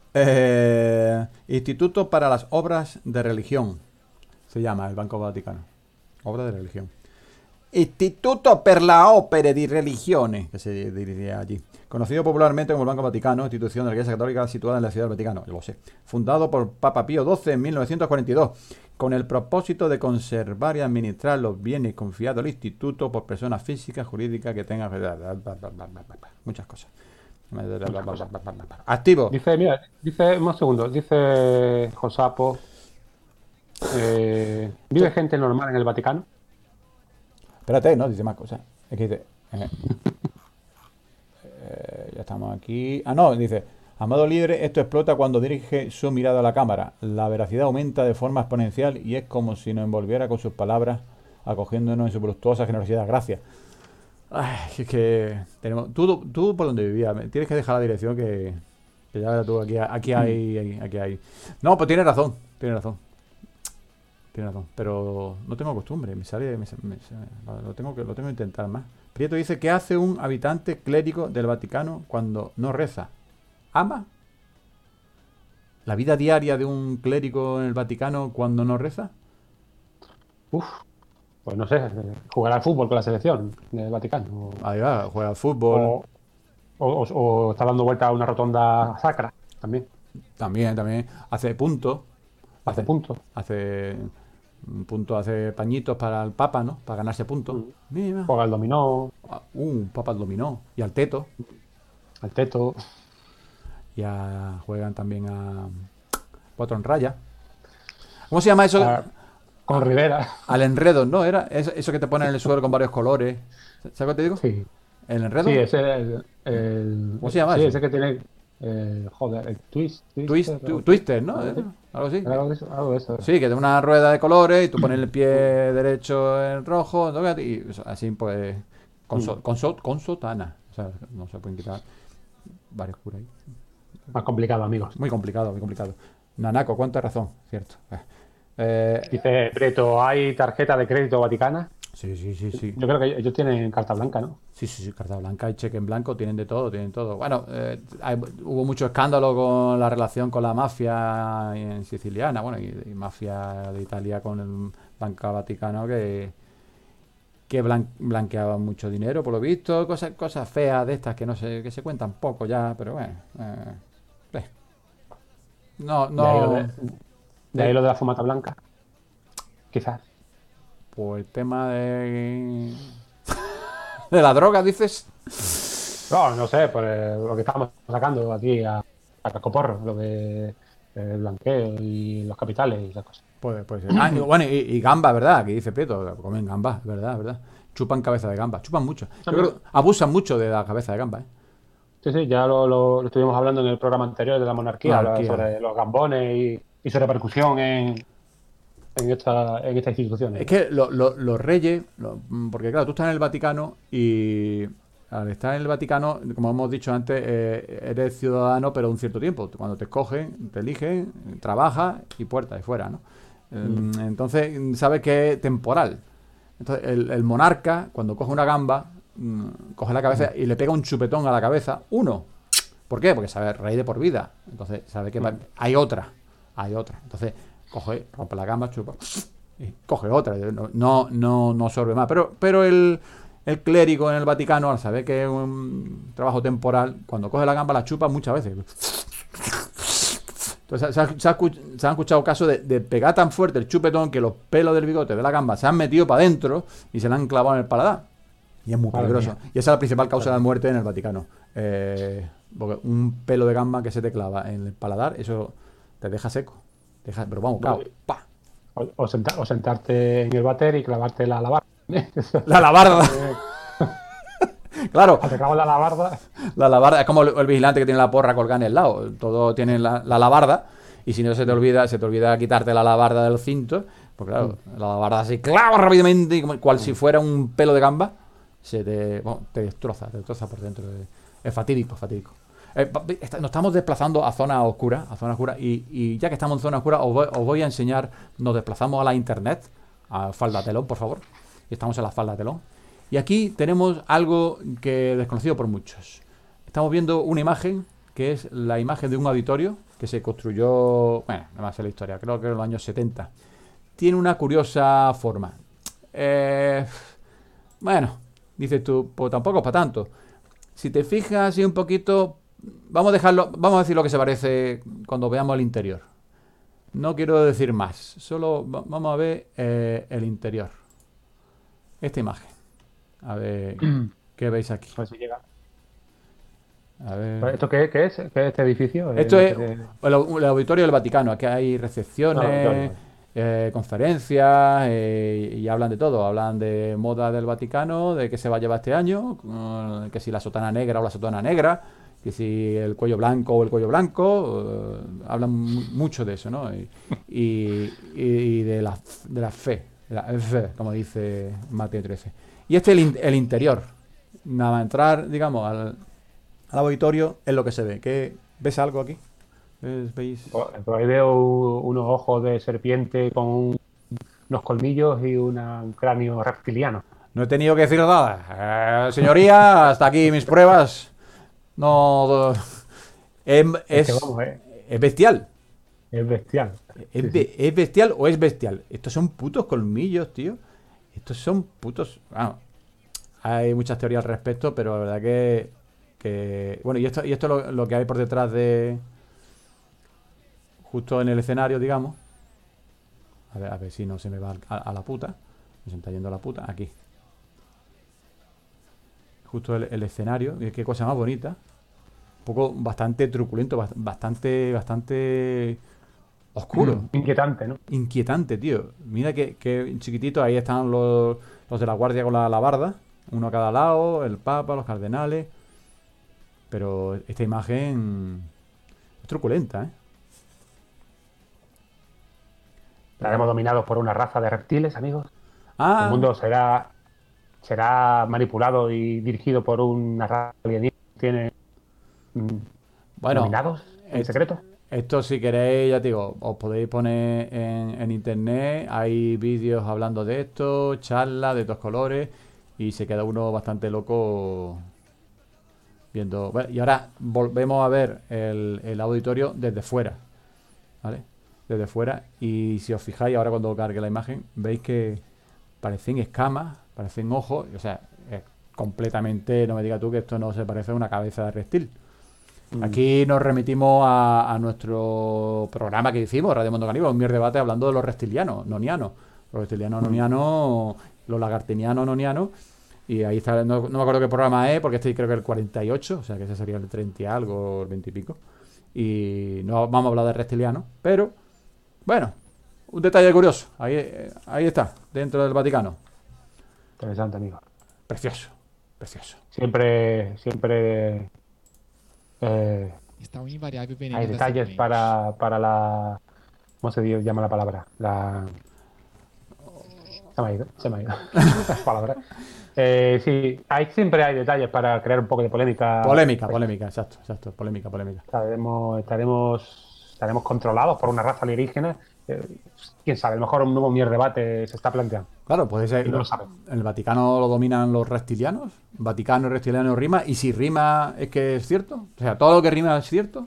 Instituto para las Obras de Religión. Se llama el Banco Vaticano. Obra de religión. Instituto per la Opere di Religione, que se diría allí. Conocido popularmente como el Banco Vaticano, institución de la Iglesia Católica situada en la ciudad del Vaticano. Yo lo sé. Fundado por Papa Pío XII en 1942, con el propósito de conservar y administrar los bienes confiados al instituto por personas físicas, jurídicas que tengan... Muchas cosas. Activo. Dice un segundo, dice Josapo, ¿vive gente normal en el Vaticano? Espérate, no, dice más cosas. Es que dice... ya estamos aquí. No, dice... Amado líder, esto explota cuando dirige su mirada a la cámara. La veracidad aumenta de forma exponencial y es como si nos envolviera con sus palabras, acogiéndonos en su voluptuosa generosidad. Gracias. Ay, es que tenemos... ¿Tú por dónde vivías? Tienes que dejar la dirección que ya tú aquí hay. No, pues tienes razón. Pero no tengo costumbre, lo tengo que intentar más. Prieto dice: ¿qué hace un habitante clérigo del Vaticano cuando no reza? ¿Ama la vida diaria de un clérigo en el Vaticano cuando no reza? Pues no sé, jugar al fútbol con la selección del Vaticano. Ahí va, juega al fútbol. O está dando vuelta a una rotonda sacra, también. También. Hace puntos. Hace pañitos para el Papa, ¿no? Para ganarse puntos. Mira. Juega al dominó. Papa al dominó. Y al teto. Juegan también a 4 en raya. ¿Cómo se llama eso? Con Rivera. Al enredo, ¿no? Era eso que te ponen en el suelo con varios colores. ¿Sabes lo que te digo? Sí. ¿El enredo? Sí, ese el ¿Cómo se llama sí, eso? ese que tiene... el Twister, ¿no? Algo así. Algo de eso. Sí, que tiene una rueda de colores y tú pones el pie derecho en rojo, ¿no? Y así pues con sotana. O sea, no se pueden quitar varios curas ahí. Más complicado, amigos. Muy complicado. Nanaco, cuánta razón, cierto. Dice Preto, ¿hay tarjeta de crédito vaticana? Sí. Yo creo que ellos tienen carta blanca, ¿no? Sí, carta blanca y cheque en blanco, tienen de todo. Bueno, hubo mucho escándalo con la relación con la mafia en siciliana, bueno, y mafia de Italia con el Banco Vaticano que blanqueaban mucho dinero, por lo visto, cosas feas de estas que se cuentan poco ya, pero bueno. No. De ahí lo de la fumata blanca. Quizás. Pues el tema de la droga, dices. No sé, pues lo que estamos sacando aquí a Cacoporro, lo de el blanqueo y los capitales y esas cosas. Puede ser. Bueno, y gamba, ¿verdad? Que dice Prieto, comen gamba, ¿verdad? Chupan cabeza de gamba, chupan mucho. Yo creo que abusan mucho de la cabeza de gamba, ¿eh? Sí, ya lo estuvimos hablando en el programa anterior de la monarquía. Sobre los gambones y su repercusión en esta institución. Es que los reyes, porque claro, tú estás en el Vaticano y al estar en el Vaticano, como hemos dicho antes, eres ciudadano pero un cierto tiempo. Cuando te escogen, te eligen, trabajas y puerta y fuera, ¿no? Entonces sabes que es temporal. Entonces el monarca, cuando coge una gamba, coge la cabeza y le pega un chupetón a la cabeza. Uno. ¿Por qué? Porque sabe rey de por vida. Entonces sabe que hay otra. Entonces coge, rompe la gamba, chupa y coge otra. No absorbe más. Pero el clérigo en el Vaticano, al saber que es un trabajo temporal, cuando coge la gamba la chupa muchas veces. Entonces se han escuchado casos de pegar tan fuerte el chupetón que los pelos del bigote de la gamba se han metido para adentro y se le han clavado en el paladar. Y es muy peligroso. Y esa es la principal causa de muerte en el Vaticano. Porque un pelo de gamba que se te clava en el paladar, eso te deja seco. Pero vamos, claro. ¡Pa! O sentarte en el váter y clavarte la alabarda. ¡La alabarda! Claro. Te clavo la alabarda. La alabarda es como el vigilante que tiene la porra colgada en el lado. Todo tiene la alabarda. Y si no se te olvida quitarte la alabarda del cinto, Porque claro, la barda así clava rápidamente, y cual si fuera un pelo de gamba, te destroza por dentro. Es fatídico, fatídico. Nos estamos desplazando a zonas oscuras, y ya que estamos en zona oscura, os voy a enseñar, nos desplazamos a la internet, a Falda Telón, por favor, y estamos en la Falda Telón. Y aquí tenemos algo que desconocido por muchos. Estamos viendo una imagen, que es la imagen de un auditorio que se construyó, bueno, no me sé la historia, creo que en los años 70. Tiene una curiosa forma. Bueno, dices tú, pues tampoco es para tanto. Si te fijas así un poquito, vamos a decir lo que se parece cuando veamos el interior. No quiero decir más, solo vamos a ver el interior. Esta imagen. A ver, ¿qué veis aquí? A ver si llega. A ver. ¿Esto qué es? ¿Qué es este edificio? Esto es el auditorio del Vaticano. Aquí hay recepciones, conferencias, y hablan de todo. Hablan de moda del Vaticano, de qué se va a llevar este año, que si la sotana negra o la sotana negra, que si el cuello blanco o el cuello blanco. Hablan mucho de eso, ¿no? Y de la fe, como dice Mateo 13. Y este es el interior. Nada más entrar, digamos, al auditorio es lo que se ve. ¿Ves algo aquí? ¿Veis? Por ahí veo unos ojos de serpiente con unos colmillos y un cráneo reptiliano. No he tenido que decir nada. Señoría, hasta aquí mis pruebas. No. Es bestial. Es bestial. ¿Es bestial o es bestial? Estos son putos colmillos, tío. Estos son putos... hay muchas teorías al respecto, pero la verdad que bueno, y esto es lo que hay por detrás de... Justo en el escenario, digamos. A ver si no se me va a la puta. Se me está yendo a la puta. Aquí. Justo el escenario. Qué cosa más bonita. Un poco bastante truculento, bastante oscuro. Inquietante, ¿no? Inquietante, tío. Mira que chiquitito, ahí están los de la guardia con la alabarda. Uno a cada lado, el papa, los cardenales. Pero esta imagen es truculenta, ¿eh? Estaremos dominados por una raza de reptiles, amigos. El mundo será manipulado y dirigido por una raza alienígena que tiene dominados en secreto. Esto, si queréis, ya te digo, os podéis poner en internet. Hay vídeos hablando de esto, charlas de todos colores, y se queda uno bastante loco viendo. Bueno, y ahora volvemos a ver el auditorio desde fuera, ¿vale? Desde fuera, y si os fijáis, ahora cuando cargue la imagen, veis que parecen escamas, parecen ojos, o sea, es completamente, no me digas tú que esto no se parece a una cabeza de reptil. Aquí nos remitimos a nuestro programa que hicimos, Radio Mundo Caníbal, un Mier Debate, hablando de los reptilianos, nonianos. Los reptilianos nonianos, los lagartinianos nonianos, y ahí está, no me acuerdo qué programa es, porque este creo que es el 48, o sea que ese sería el 30 y algo, el 20 y pico. Y no vamos a hablar de reptilianos, pero bueno, un detalle curioso. Ahí está, dentro del Vaticano. Interesante, amigo. Precioso. Siempre Está muy invariable. hay detalles para la... ¿Cómo se llama la palabra? Se me ha ido. Las palabras. Sí, siempre hay detalles para crear un poco de polémica. Polémica, exacto. Polémica. Estaremos controlados por una raza alienígena. Quién sabe, a lo mejor un nuevo Mier Debate se está planteando. Claro, puede ser. Y no lo sabe. El Vaticano lo dominan los reptilianos. Vaticano y reptiliano rima. Y si rima, es que es cierto. O sea, todo lo que rima es cierto.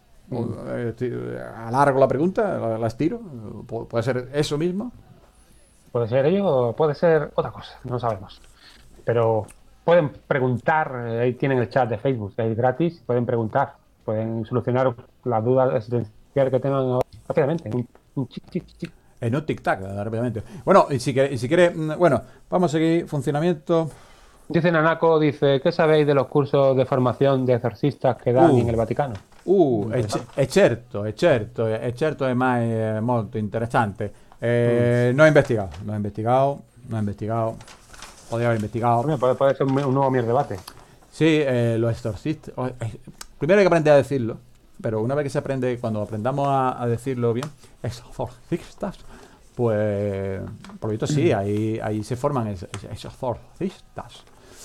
Alargo la pregunta, la estiro. Puede ser eso mismo. Puede ser ello o puede ser otra cosa, no sabemos. Pero pueden preguntar, ahí tienen el chat de Facebook, es gratis, pueden preguntar, pueden solucionar las dudas existenciales que tengan rápidamente. En un tic-tac, rápidamente. Bueno, y si quiere, bueno, vamos a seguir funcionamiento. Dice Nanako, ¿qué sabéis de los cursos de formación de exorcistas que dan en el Vaticano? È certo, è mai molto interessante. No he investigado. Podría haber investigado. Puede ser un nuevo Mier Debate. Sí, los exorcistas. Primero hay que aprender a decirlo, pero una vez que se aprende, cuando aprendamos a decirlo bien, exorcistas, Pues, por lo visto sí, ahí se forman esos exorcistas.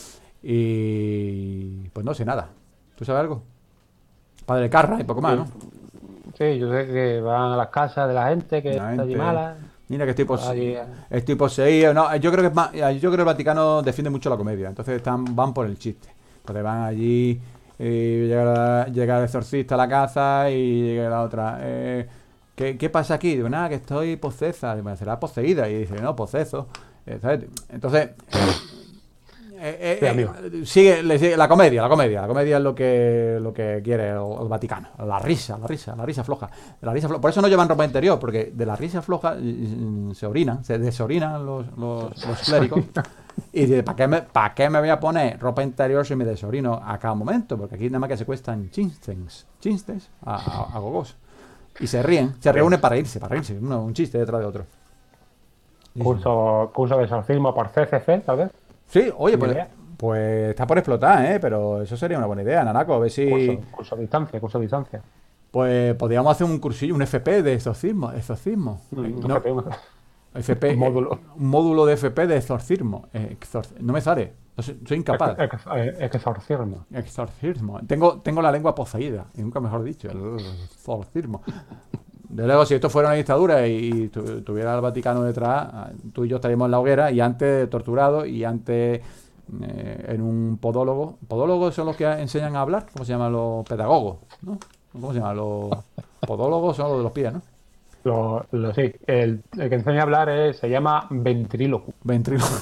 Y pues no sé nada. ¿Tú sabes algo? Padre Carra y poco más, ¿no? Sí, yo sé que van a las casas de la gente que La está allí gente- mala. Mira que Allí, estoy poseído. No, yo creo que es más, yo creo que el Vaticano defiende mucho la comedia. Entonces van por el chiste. Entonces van allí y llega el exorcista a la casa y llega la otra. ¿Qué pasa aquí? Digo, nada, que estoy posesa. Digo, será poseída. Y dice, no, poseso. ¿Sabes? Entonces, Sí, amigo. le sigue la comedia. La comedia es lo que quiere el Vaticano. La risa floja. Por eso no llevan ropa interior, porque de la risa floja se desorinan los clérigos. Y dice, ¿para qué me voy a poner ropa interior si me desorino a cada momento? Porque aquí nada más que se cuestan chistes a gogos. Y se reúnen para reírse, un chiste detrás de otro. Curso de exorcismo por CCC, tal vez. Sí, oye, Buena idea. pues está por explotar, pero eso sería una buena idea, Nanaco, a ver si... Curso a distancia. Pues podríamos hacer un cursillo, un FP de exorcismo. No, FP, Módulo. un módulo de FP de exorcismo. No me sale, soy incapaz. Exorcismo. Exorcismo. Tengo la lengua poseída, y nunca mejor dicho, el exorcismo. De luego, si esto fuera una dictadura y tuviera el Vaticano detrás, tú y yo estaríamos en la hoguera y antes torturados y antes en un podólogo. ¿Podólogos son los que enseñan a hablar? ¿Cómo se llaman los pedagogos? ¿No? ¿Cómo se llaman? Los podólogos son los de los pies, ¿no? Sí, el que enseña a hablar se llama ventrílocuo. Ventrílocuo.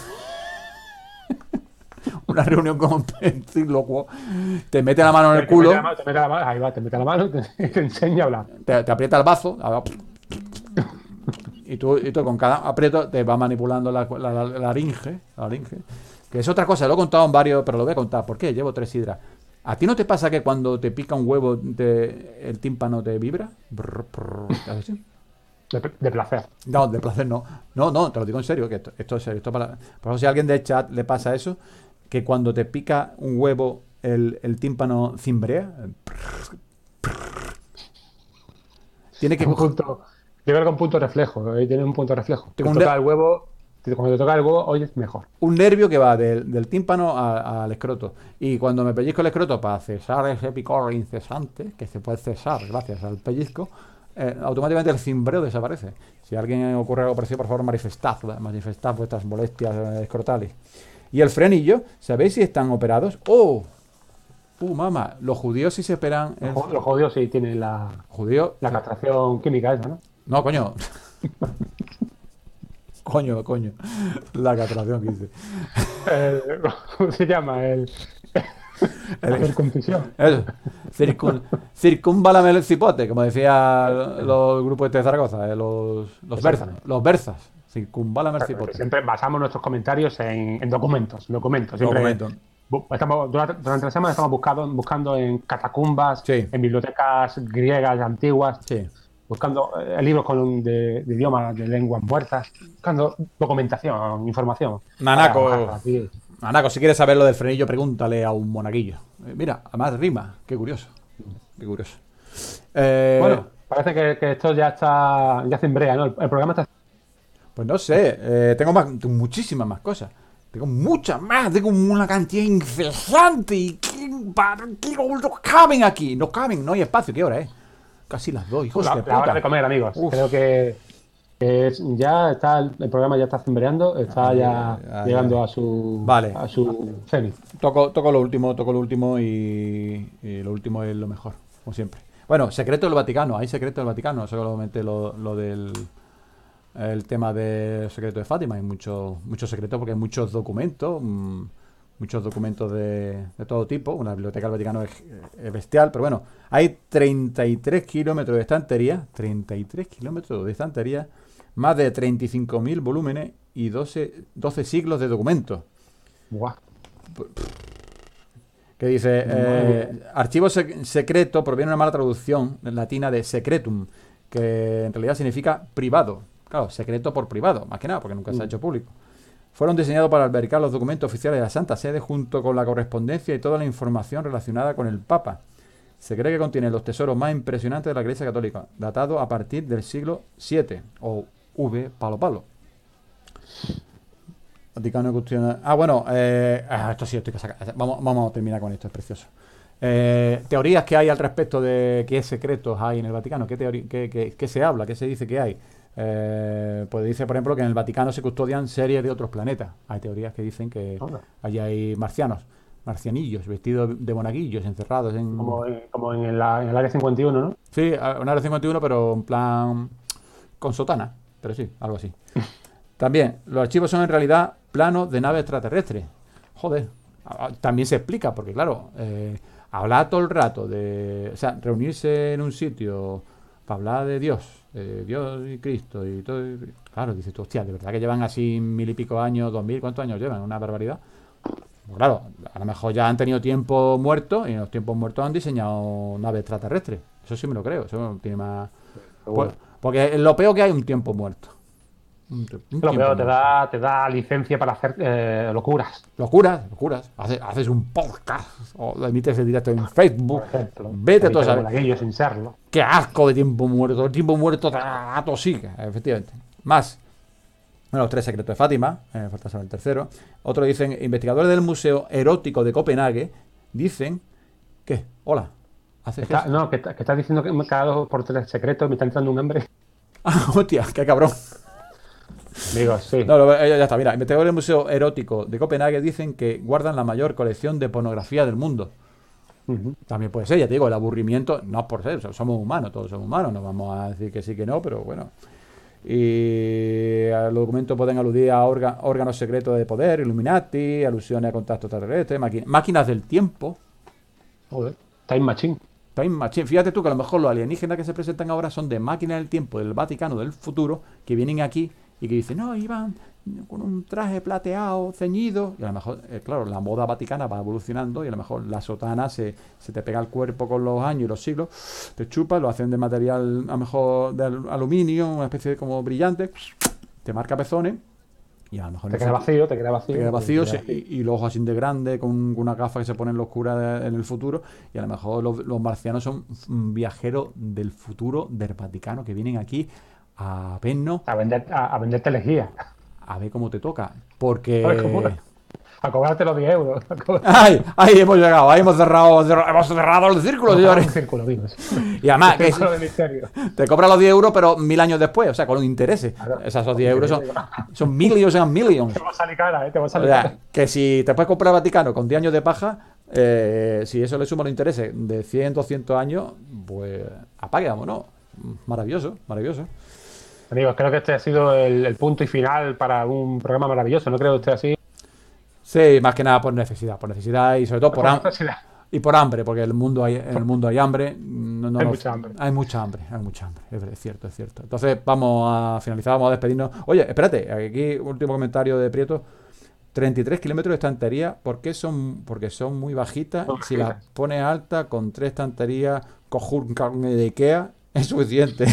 Una reunión con un ventrílocuo. Te mete la mano en el culo. Te mete la mano y te enseña a hablar. Te aprieta el bazo. Y tú con cada aprieto te va manipulando la laringe. Que es otra cosa, lo he contado en varios, pero lo voy a contar. ¿Por qué? Llevo 3 sidras. ¿A ti no te pasa que cuando te pica un huevo el tímpano te vibra? ¿Haces así? De placer. No, de placer no. No, te lo digo en serio, que esto es serio. Por ejemplo, si a alguien del chat le pasa eso, que cuando te pica un huevo el tímpano cimbrea. Tiene que... Yo creo que un punto reflejo. Tiene un punto reflejo. Tengo Cuando te toca el huevo, oyes mejor. Un nervio que va del tímpano al escroto. Y cuando me pellizco el escroto para cesar ese picor incesante, que se puede cesar gracias al pellizco, automáticamente el cimbreo desaparece. Si a alguien ocurre algo parecido, por favor, manifestad vuestras molestias escrotales. Y el frenillo, ¿sabéis si están operados? ¡Oh! Mamá, los judíos sí se operan. Los judíos sí tienen la castración química esa, ¿no? No, coño. coño. La castración que hice. ¿Cómo se llama? La circuncisión. Eso. Circúnvalame el cipote, como decía los grupos de Zaragoza, los berzas. Circunválame el cipote. Siempre basamos nuestros comentarios en documentos. Siempre durante la semana estamos buscando en catacumbas, en bibliotecas griegas antiguas, buscando libros de idiomas, de lenguas muertas, buscando documentación, información. Nanaco, si quieres saber lo del frenillo, pregúntale a un monaguillo. Mira, además rima. Qué curioso. Bueno, parece que esto ya cimbrea, ¿no? El programa está... Pues no sé, tengo muchísimas más cosas. Tengo muchas más, tengo una cantidad incesante. Y no caben aquí, no hay espacio. ¿Qué hora es? Casi las 2, hijos de puta. La hora de comer, amigos. Uf. Creo que ya está el programa ya está cimbreando, está llegando a su cenit. Toco lo último y lo último es lo mejor, como siempre. Bueno, secreto del Vaticano, hay secreto del Vaticano, solamente lo del el tema del secreto de Fátima. Hay muchos secretos porque hay muchos documentos de todo tipo. Una biblioteca del Vaticano es bestial, pero bueno, hay 33 kilómetros de estantería, más de 35.000 volúmenes y 12 siglos de documentos. Buah. Que dice, archivo secreto proviene de una mala traducción latina de secretum, que en realidad significa privado. Claro, secreto por privado, más que nada, porque nunca se ha hecho público. Fueron diseñados para albergar los documentos oficiales de la Santa Sede junto con la correspondencia y toda la información relacionada con el Papa. Se cree que contienen los tesoros más impresionantes de la Iglesia Católica, datados a partir del siglo VII o V palo palo. Vaticano cuestiona. Esto sí, estoy que sacar. Vamos a terminar con esto, es precioso. Teorías que hay al respecto de qué secretos hay en el Vaticano, qué se habla, qué se dice que hay. Pues dice, por ejemplo, que en el Vaticano se custodian series de otros planetas. Hay teorías que dicen que allí hay marcianillos, vestidos de monaguillos, encerrados en... Como en el Área 51, ¿no? Sí, un Área 51, pero en plan con sotana, pero sí, algo así. También, los archivos son en realidad planos de naves extraterrestres. Joder, también se explica, porque claro, hablar todo el rato de... O sea, reunirse en un sitio para hablar de Dios y Cristo y todo... Claro, dices tú, hostia, ¿de verdad que llevan así 1000 y pico años, 2000? ¿Cuántos años llevan? Una barbaridad. Pues claro, a lo mejor ya han tenido tiempo muerto y en los tiempos muertos han diseñado naves extraterrestres. Eso sí me lo creo, eso tiene más... Porque lo peor que hay un tiempo muerto. Lo peor, te da licencia para hacer locuras. Locuras. Haces un podcast o lo emites en directo en Facebook. Por ejemplo, vete tú a saber. Aquello sin serlo. Qué asco de tiempo muerto. El tiempo muerto tosiga, efectivamente. Más. Bueno, los 3 secretos de Fátima. Falta saber el tercero. Otro dicen, investigadores del Museo Erótico de Copenhague dicen que, hola, que estás diciendo que cada 2 por 3 secretos me está entrando un hambre. Hostia, qué cabrón. Digo, sí. No, ya está, mira, investigadores del Museo Erótico de Copenhague dicen que guardan la mayor colección de pornografía del mundo. También puede ser, ya te digo, el aburrimiento, no por ser, somos humanos, todos somos humanos, no vamos a decir que sí que no, pero bueno. Y los documentos pueden aludir a órganos secretos de poder, Illuminati, alusiones a contactos extraterrestres, máquinas del tiempo. Joder, Time Machine. Fíjate tú que a lo mejor los alienígenas que se presentan ahora son de máquinas del tiempo del Vaticano del futuro, que vienen aquí y que dicen, no, iban con un traje plateado, ceñido, y a lo mejor, claro, la moda vaticana va evolucionando y a lo mejor la sotana se te pega al cuerpo con los años y los siglos, te chupa, lo hacen de material a lo mejor de aluminio, una especie de como brillante, te marca pezones y a lo mejor te queda vacío y los ojos así de grande con una gafa que se ponen los curas en el futuro, y a lo mejor los marcianos son viajeros del futuro del Vaticano que vienen aquí a vernos, a venderte lejía, a ver cómo te toca, porque a cobrarte los 10 euros. ¡Ay! Hemos llegado, ahí hemos cerrado el círculo, señores. Y además, te cobran los 10 euros, pero 1000 años después, o sea, con intereses. Claro. Esos 10 euros son millions and millions. Te va a salir cara, te va a salir cara. Que si te puedes comprar el Vaticano con 10 años de paja, si eso le suma los intereses de 100, 200 años, pues apague, vámonos. Maravilloso. Amigos, creo que este ha sido el punto y final para un programa maravilloso, ¿no cree usted así? Sí, más que nada por necesidad y sobre todo por hambre. Y por hambre, porque en el mundo hay hambre. Hay mucha hambre, es cierto. Entonces vamos a finalizar, vamos a despedirnos. Oye, espérate, aquí último comentario de Prieto. 33 kilómetros de estantería, porque son muy bajitas. Si las pones altas con 3 estanterías de Ikea, es suficiente.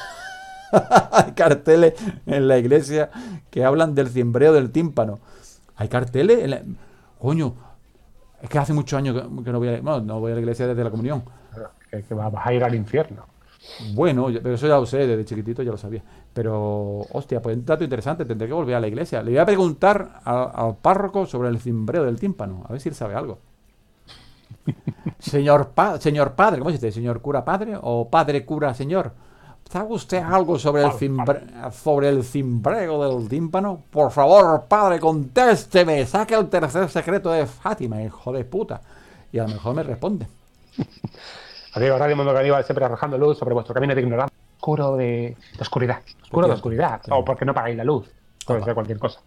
Hay carteles en la iglesia que hablan del cimbreo del tímpano. Hay carteles coño, es que hace muchos años que no voy a la iglesia desde la comunión. Que vas a ir al infierno. Bueno, pero eso ya lo sé, desde chiquitito ya lo sabía. Pero, hostia, pues un dato interesante, tendré que volver a la iglesia. Le voy a preguntar al párroco sobre el cimbreo del tímpano, a ver si él sabe algo. Señor padre, ¿cómo se dice? ¿Señor cura padre o padre cura señor? ¿Sabe usted algo sobre el cimbreo del tímpano? Por favor, padre, contésteme. Saque el tercer secreto de Fátima, hijo de puta. Y a lo mejor me responde. Adiós, Radio Mundo Caníbal, siempre arrojando luz sobre vuestro camino de ignorancia. Oscuro de oscuridad. Oscuro de oscuridad. O porque no pagáis la luz. Puede ser cualquier cosa.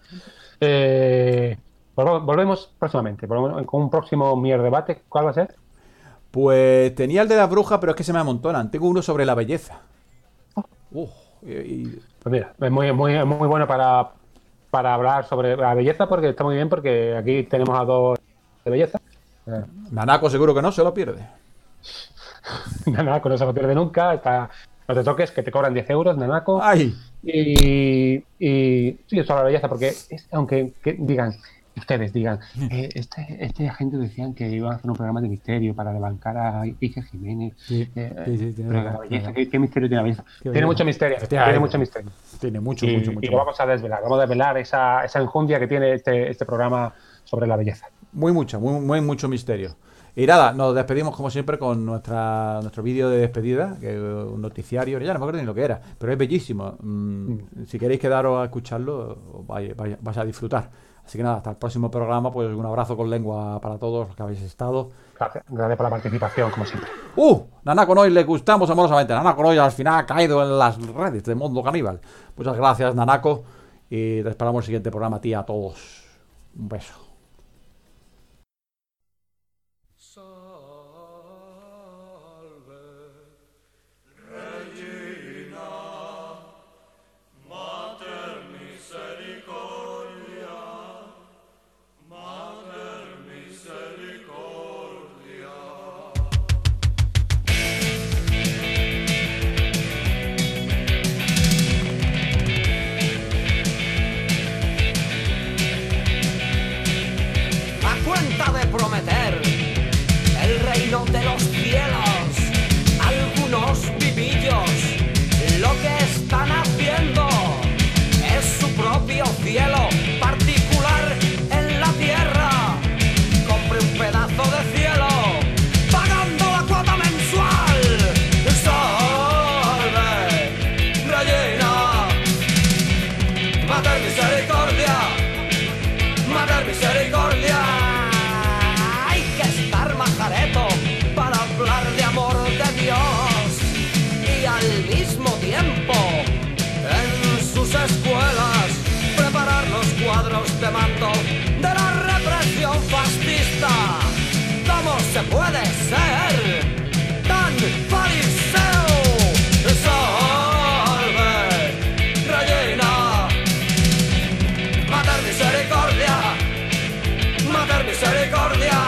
Volvemos próximamente. Volvemos con un próximo Mier Debate. ¿Cuál va a ser? Pues tenía el de la bruja, pero es que se me amontonan. Tengo uno sobre la belleza. Pues mira, es muy bueno para hablar sobre la belleza, porque está muy bien, porque aquí tenemos a 2 de belleza. Nanako seguro que no se lo pierde. Nanako no se lo pierde nunca. No te toques, que te cobran 10 euros, Nanako. ¡Ay! Y sí, sobre la belleza, porque aunque digan, ustedes digan, este agente decían que iban a hacer un programa de misterio para desbancar a Iker Jiménez. Pero la belleza, ¿qué misterio tiene la belleza? Tiene mucho misterio. Tiene mucho misterio. Tiene mucho. Y lo vamos a desvelar. Vamos a desvelar esa enjundia que tiene este programa sobre la belleza. Muy mucho misterio. Y nada, nos despedimos como siempre con nuestro vídeo de despedida, que es un noticiario, ya no me acuerdo ni lo que era, pero es bellísimo. Si queréis quedaros a escucharlo, vais a disfrutar. Así que nada, hasta el próximo programa, pues un abrazo con lengua para todos los que habéis estado. Gracias por la participación, como siempre. Nanako Noy le gustamos amorosamente. Nanako Noy al final ha caído en las redes de Mundo Caníbal. Muchas gracias, Nanako, y te esperamos el siguiente programa, tía, a todos. Un beso. Prometer el reino de los cielos, algunos vivillos lo que están haciendo es su propio cielo particular en la tierra. Compre un pedazo de cielo pagando la cuota mensual. Salve, Regina, Mater Misericordia, Mater Misericordia. Para hablar de amor de Dios y al mismo tiempo en sus escuelas preparar los cuadros de mando de la represión fascista. ¿Cómo se puede ser tan fariseo? Salve, Regina, Mater Misericordia, Mater Misericordia.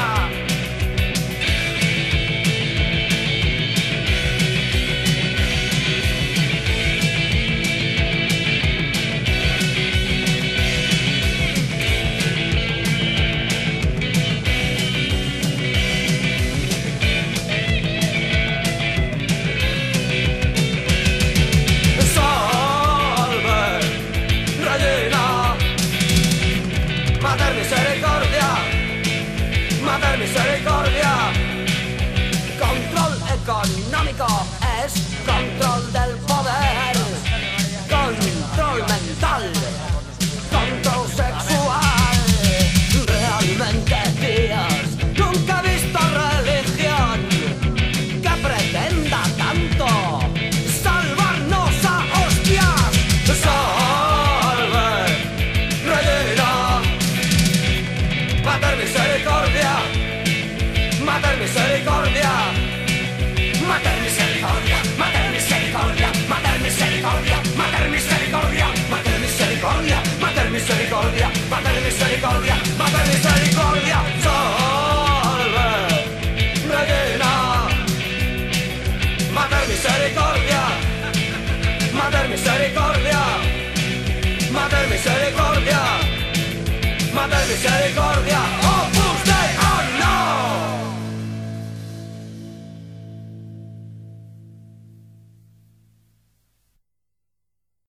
Misericordia. Control económico es control del poder. Control mental, control sexual. Realmente, tíos, nunca he visto religión que pretenda tanto salvarnos a hostias. Salve, Regina, Mater Misericordia. Mater Misericordia, Mater Misericordia, Mater Misericordia, Mater Misericordia, Mater Misericordia, Mater Misericordia, Mater Misericordia, Mater Misericordia, Mater Misericordia. Salve, Regina, Mater Misericordia, Mater Misericordia, Mater Misericordia, Mater Misericordia.